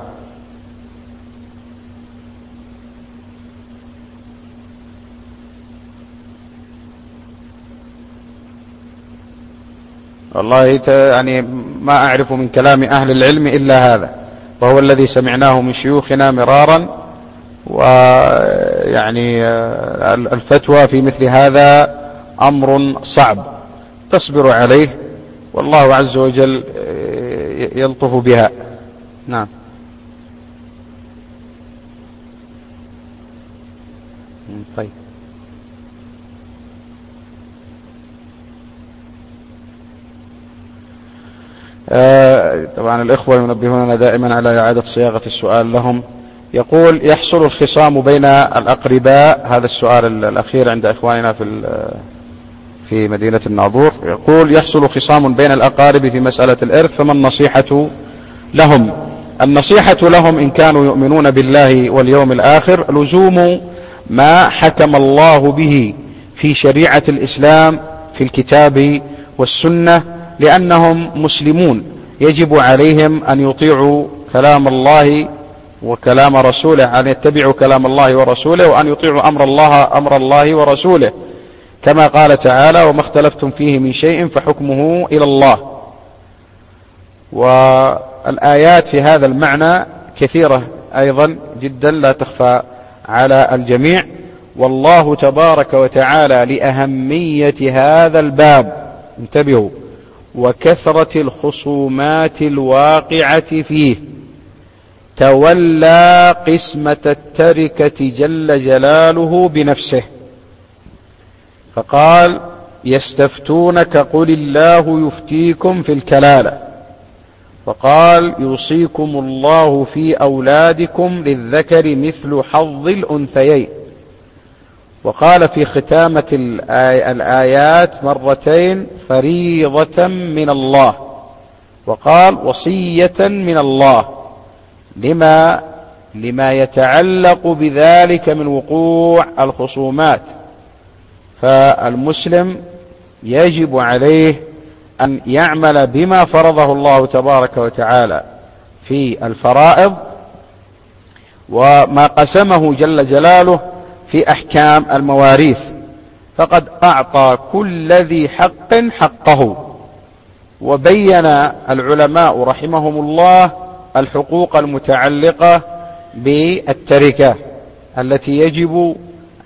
والله يعني ما أعرف من كلام أهل العلم إلا هذا، وهو الذي سمعناه من شيوخنا مرارا. ويعني الفتوى في مثل هذا أمر صعب تصبر عليه، والله عز وجل يلطف بها. نعم. طيب. طبعا الإخوة ينبهوننا دائما على إعادة صياغة السؤال لهم. يقول: يحصل الخصام بين الأقرباء، هذا السؤال الأخير عند إخواننا في مدينة الناظور. يقول: يحصل خصام بين الأقارب في مسألة الإرث، فما النصيحة لهم؟ النصيحة لهم إن كانوا يؤمنون بالله واليوم الآخر لزوم ما حكم الله به في شريعة الإسلام في الكتاب والسنة، لأنهم مسلمون يجب عليهم أن يطيعوا كلام الله وكلام رسوله، أن يتبعوا كلام الله ورسوله، وأن يطيعوا أمر الله ورسوله، كما قال تعالى: وما اختلفتم فيه من شيء فحكمه إلى الله. والآيات في هذا المعنى كثيرة أيضا جدا لا تخفى على الجميع. والله تبارك وتعالى لأهمية هذا الباب، انتبهوا، وكثرة الخصومات الواقعة فيه، تولى قسمة التركة جل جلاله بنفسه، فقال: يستفتونك قل الله يفتيكم في الكلالة، وقال: يوصيكم الله في أولادكم للذكر مثل حظ الأنثيين، وقال في ختامة الآيات مرتين: فريضة من الله، وقال: وصية من الله، لما يتعلق بذلك من وقوع الخصومات. فالمسلم يجب عليه أن يعمل بما فرضه الله تبارك وتعالى في الفرائض وما قسمه جل جلاله في أحكام المواريث، فقد أعطى كل ذي حق حقه. وبين العلماء رحمهم الله الحقوق المتعلقة بالتركة التي يجب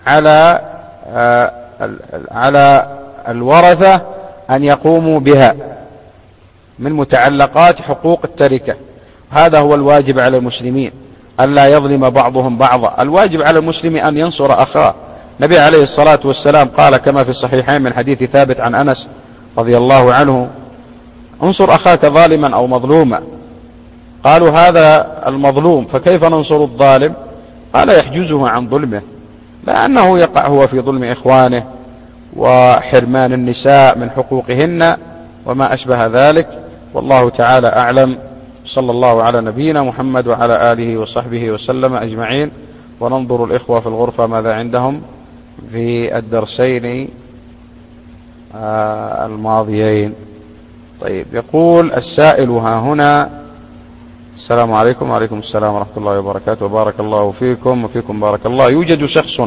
على الورثة أن يقوموا بها من متعلقات حقوق التركة. هذا هو الواجب على المسلمين، ألا يظلم بعضهم بعضا. الواجب على المسلم أن ينصر أخاه. النبي عليه الصلاة والسلام قال كما في الصحيحين من حديث ثابت عن أنس رضي الله عنه: انصر أخاك ظالما أو مظلوما. قالوا: هذا المظلوم فكيف ننصر الظالم؟ قال: يحجزه عن ظلمه، لأنه يقع هو في ظلم إخوانه وحرمان النساء من حقوقهن وما أشبه ذلك. والله تعالى أعلم. صلى الله على نبينا محمد وعلى آله وصحبه وسلم أجمعين. وننظر الإخوة في الغرفة ماذا عندهم في الدرسين الماضيين. طيب، يقول السائل ها هنا: السلام عليكم. وعليكم السلام ورحمة الله وبركاته، وبارك الله فيكم وفيكم بارك الله. يوجد شخص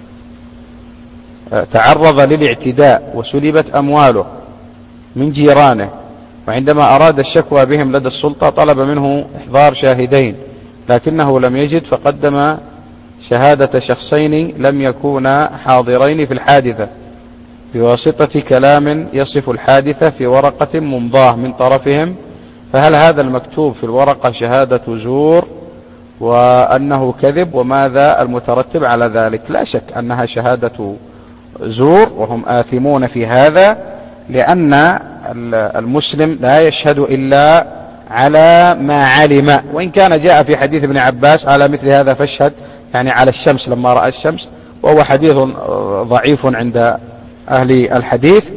تعرض للاعتداء وسلبت أمواله من جيرانه، وعندما أراد الشكوى بهم لدى السلطة طلب منه إحضار شاهدين، لكنه لم يجد، فقدم شهادة شخصين لم يكونا حاضرين في الحادثة بواسطة كلام يصف الحادثة في ورقة ممضاة من طرفهم. فهل هذا المكتوب في الورقة شهادة زور وأنه كذب، وماذا المترتب على ذلك؟ لا شك أنها شهادة زور، وهم آثمون في هذا، لأن المسلم لا يشهد إلا على ما علم. وإن كان جاء في حديث ابن عباس: على مثل هذا فاشهد، يعني على الشمس لما رأى الشمس، وهو حديث ضعيف عند أهل الحديث،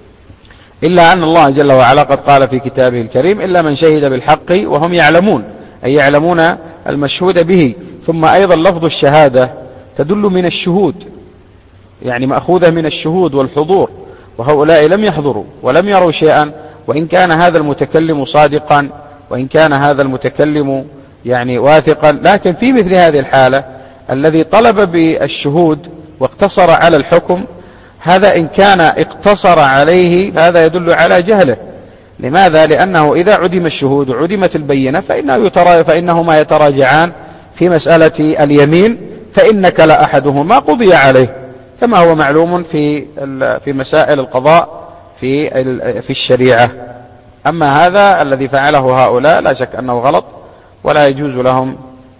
إلا أن الله جل وعلا قد قال في كتابه الكريم: إلا من شهد بالحق وهم يعلمون، أي يعلمون المشهود به. ثم أيضا لفظ الشهادة تدل من الشهود، يعني مأخوذة من الشهود والحضور، وهؤلاء لم يحضروا ولم يروا شيئا، وإن كان هذا المتكلم صادقا، وإن كان هذا المتكلم يعني واثقا، لكن في مثل هذه الحالة الذي طلب بالشهود واقتصر على الحكم، هذا إن كان اقتصر عليه فهذا يدل على جهله. لماذا؟ لأنه إذا عدم الشهود وعدمت البينة فإنهما يتراجعان في مسألة اليمين، فإنك لا أحدهما قضي عليه، كما هو معلوم في مسائل القضاء في الشريعة. أما هذا الذي فعله هؤلاء لا شك أنه غلط ولا يجوز لهم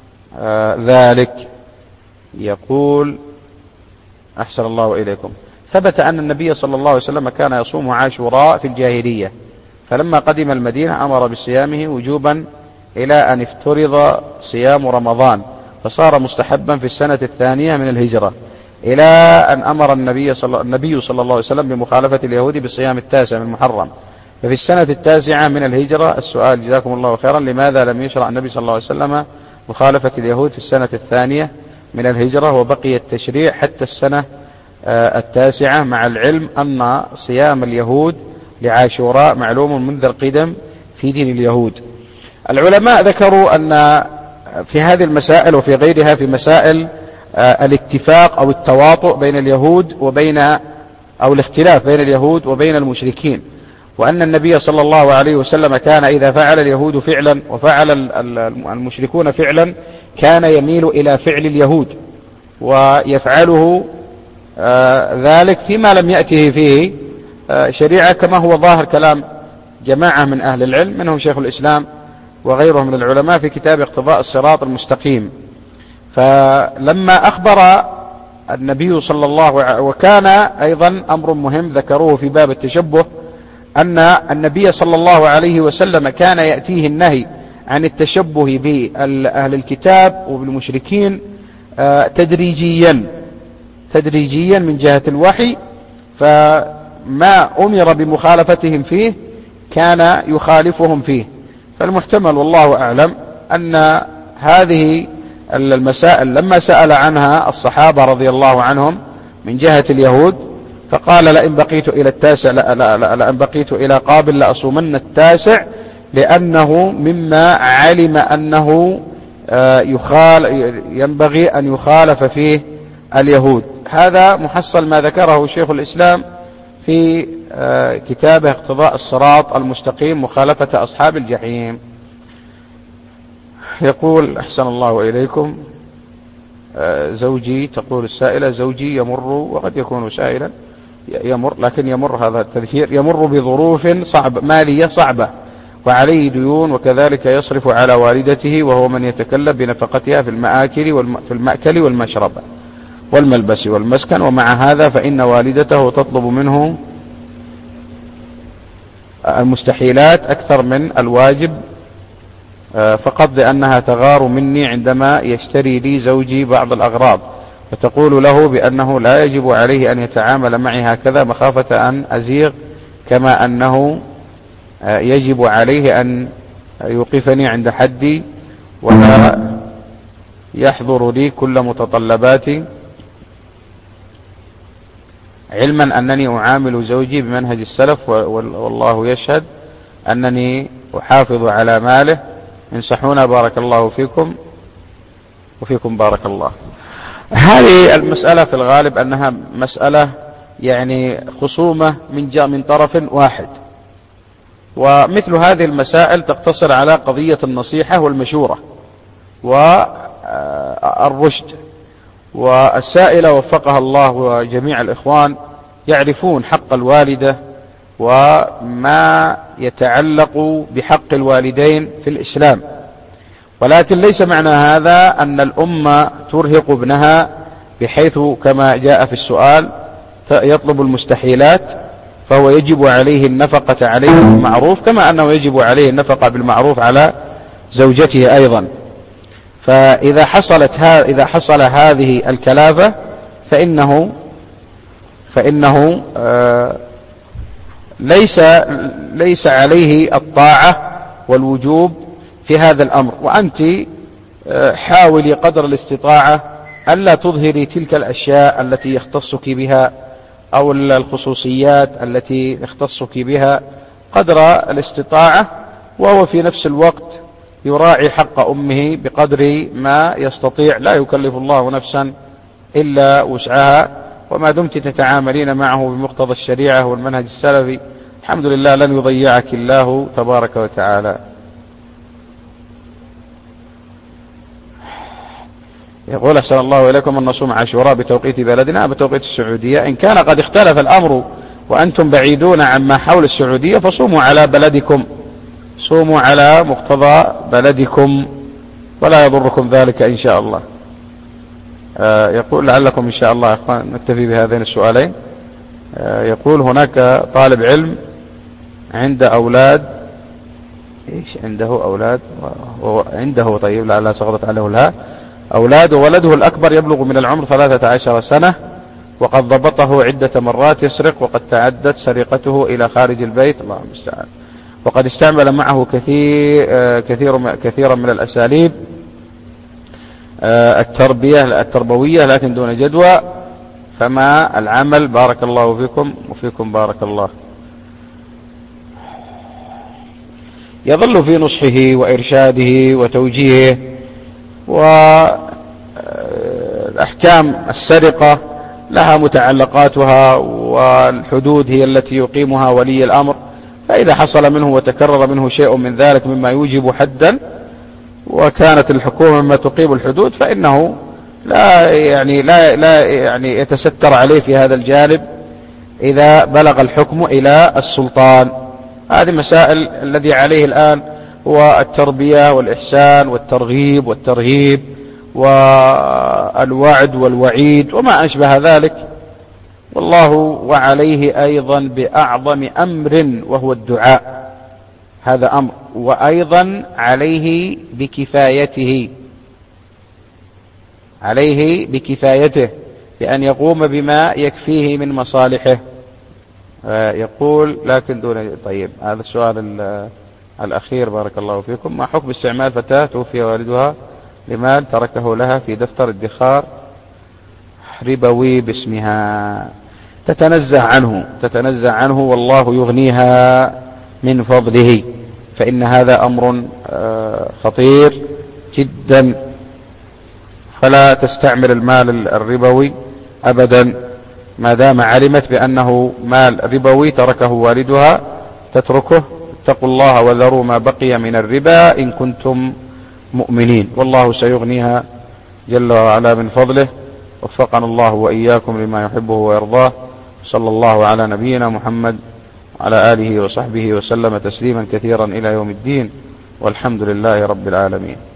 ذلك. يقول: أحسن الله إليكم، ثبت أن النبي صلى الله عليه وسلم كان يصوم عاشوراء في الجاهلية، فلما قدم المدينة أمر بصيامه وجوبا إلى أن افترض صيام رمضان، فصار مستحبا في السنة الثانية من الهجرة، إلى أن أمر النبي صلى الله عليه وسلم بمخالفة اليهود بصيام التاسع من محرم، ففي السنة التاسعة من الهجرة. السؤال جزاكم الله خيرا: لماذا لم يشرع النبي صلى الله عليه وسلم مخالفة اليهود في السنة الثانية من الهجرة، وبقي التشريع حتى السنة التاسعة، مع العلم أن صيام اليهود لعاشوراء معلوم منذ القدم في دين اليهود؟ العلماء ذكروا أن في هذه المسائل وفي غيرها، في مسائل الاتفاق أو التواطؤ بين اليهود أو الاختلاف بين اليهود وبين المشركين، وأن النبي صلى الله عليه وسلم كان إذا فعل اليهود فعلا وفعل المشركون فعلا كان يميل إلى فعل اليهود ويفعله ذلك فيما لم يأته فيه شريعة، كما هو ظاهر كلام جماعة من أهل العلم منهم شيخ الإسلام وغيرهم من العلماء في كتاب اقتضاء الصراط المستقيم. فلما أخبر النبي صلى الله عليه وكان أيضا أمر مهم ذكروه في باب التشبه، أن النبي صلى الله عليه وسلم كان يأتيه النهي عن التشبه بأهل الكتاب وبالمشركين تدريجيا من جهة الوحي، فما أمر بمخالفتهم فيه كان يخالفهم فيه. فالمحتمل والله أعلم أن هذه المسائل لما سأل عنها الصحابة رضي الله عنهم من جهة اليهود فقال لئن بقيت إلى التاسع لئن بقيت إلى قابل لأصومن التاسع، لأنه مما علم أنه ينبغي أن يخالف فيه اليهود. هذا محصل ما ذكره شيخ الإسلام في كتابه اقتضاء الصراط المستقيم مخالفة أصحاب الجحيم. يقول أحسن الله إليكم زوجي، تقول السائلة زوجي يمر، وقد يكون سائلا يمر لكن يمر هذا التذكير، يمر بظروف مالية صعبة وعليه ديون، وكذلك يصرف على والدته وهو من يتكلف بنفقتها في المأكل والمشرب والملبس والمسكن، ومع هذا فإن والدته تطلب منه المستحيلات أكثر من الواجب فقط لأنها تغار مني عندما يشتري لي زوجي بعض الأغراض، وتقول له بأنه لا يجب عليه أن يتعامل معي هكذا مخافة أن أزيغ، كما أنه يجب عليه أن يوقفني عند حدي ولا يحضر لي كل متطلباتي، علما أنني أعامل زوجي بمنهج السلف والله يشهد أنني أحافظ على ماله. انصحونا بارك الله فيكم وفيكم بارك الله. هذه المسألة في الغالب أنها مسألة يعني خصومة من طرف واحد، ومثل هذه المسائل تقتصر على قضية النصيحة والمشورة والرشد، والسائلة وفقها الله وجميع الإخوان يعرفون حق الوالدة وما يتعلق بحق الوالدين في الإسلام، ولكن ليس معنى هذا أن الأمة ترهق ابنها بحيث كما جاء في السؤال يطلب المستحيلات، فهو يجب عليه النفقة عليه بالمعروف كما أنه يجب عليه النفقة بالمعروف على زوجته أيضا. فإذا حصل هذه الكلافة فإنه ليس عليه الطاعة والوجوب في هذا الأمر، وأنت حاولي قدر الاستطاعة ألا تظهري تلك الأشياء التي يختصك بها أو الخصوصيات التي يختصك بها قدر الاستطاعة، وهو في نفس الوقت يراعي حق أمه بقدر ما يستطيع، لا يكلف الله نفسا إلا وسعها، وما دمت تتعاملين معه بمقتضى الشريعة والمنهج السلفي الحمد لله لن يضيعك الله تبارك وتعالى. يقول أحسن الله إليكم أن نصوم عاشوراء بتوقيت بلدنا بتوقيت السعودية، إن كان قد اختلف الأمر وأنتم بعيدون عما حول السعودية فصوموا على بلدكم، صوموا على مقتضى بلدكم ولا يضركم ذلك إن شاء الله. يقول لعلكم إن شاء الله أخوان نكتفي بهذين السؤالين. يقول هناك طالب علم عنده أولاد، عنده طيب لعلها سقطت عليه الهاء، أولاد وولده الأكبر يبلغ من العمر 13 سنة وقد ضبطه عدة مرات يسرق، وقد تعدت سرقته إلى خارج البيت الله المستعان، وقد استعمل معه كثيرا من الأساليب التربوية لكن دون جدوى، فما العمل؟ بارك الله فيكم وفيكم بارك الله. يظل في نصحه وإرشاده وتوجيهه، والأحكام السرقة لها متعلقاتها والحدود هي التي يقيمها ولي الأمر، فإذا حصل منه وتكرر منه شيء من ذلك مما يوجب حدا، وكانت الحكومة مما تقيم الحدود، فإنه لا يتستر عليه في هذا الجانب إذا بلغ الحكم إلى السلطان. هذه مسائل الذي عليه الآن هو التربية والإحسان والترغيب والترهيب والوعد والوعيد وما أشبه ذلك. والله وعليه أيضا بأعظم أمر وهو الدعاء، هذا أمر، وأيضا عليه بكفايته بأن يقوم بما يكفيه من مصالحه. يقول لكن دون. طيب، هذا السؤال الأخير بارك الله فيكم: ما حكم استعمال فتاة توفي والدها لمال تركه لها في دفتر ادخار ربوي باسمها؟ تتنزه عنه والله يغنيها من فضله، فإن هذا أمر خطير جدا، فلا تستعمل المال الربوي أبدا ما دام علمت بأنه مال ربوي تركه والدها، تتركه. اتقوا الله وذروا ما بقي من الربا إن كنتم مؤمنين، والله سيغنيها جل وعلا من فضله. وفقنا الله وإياكم لما يحبه ويرضاه. صلى الله على نبينا محمد وعلى آله وصحبه وسلم تسليما كثيرا إلى يوم الدين، والحمد لله رب العالمين.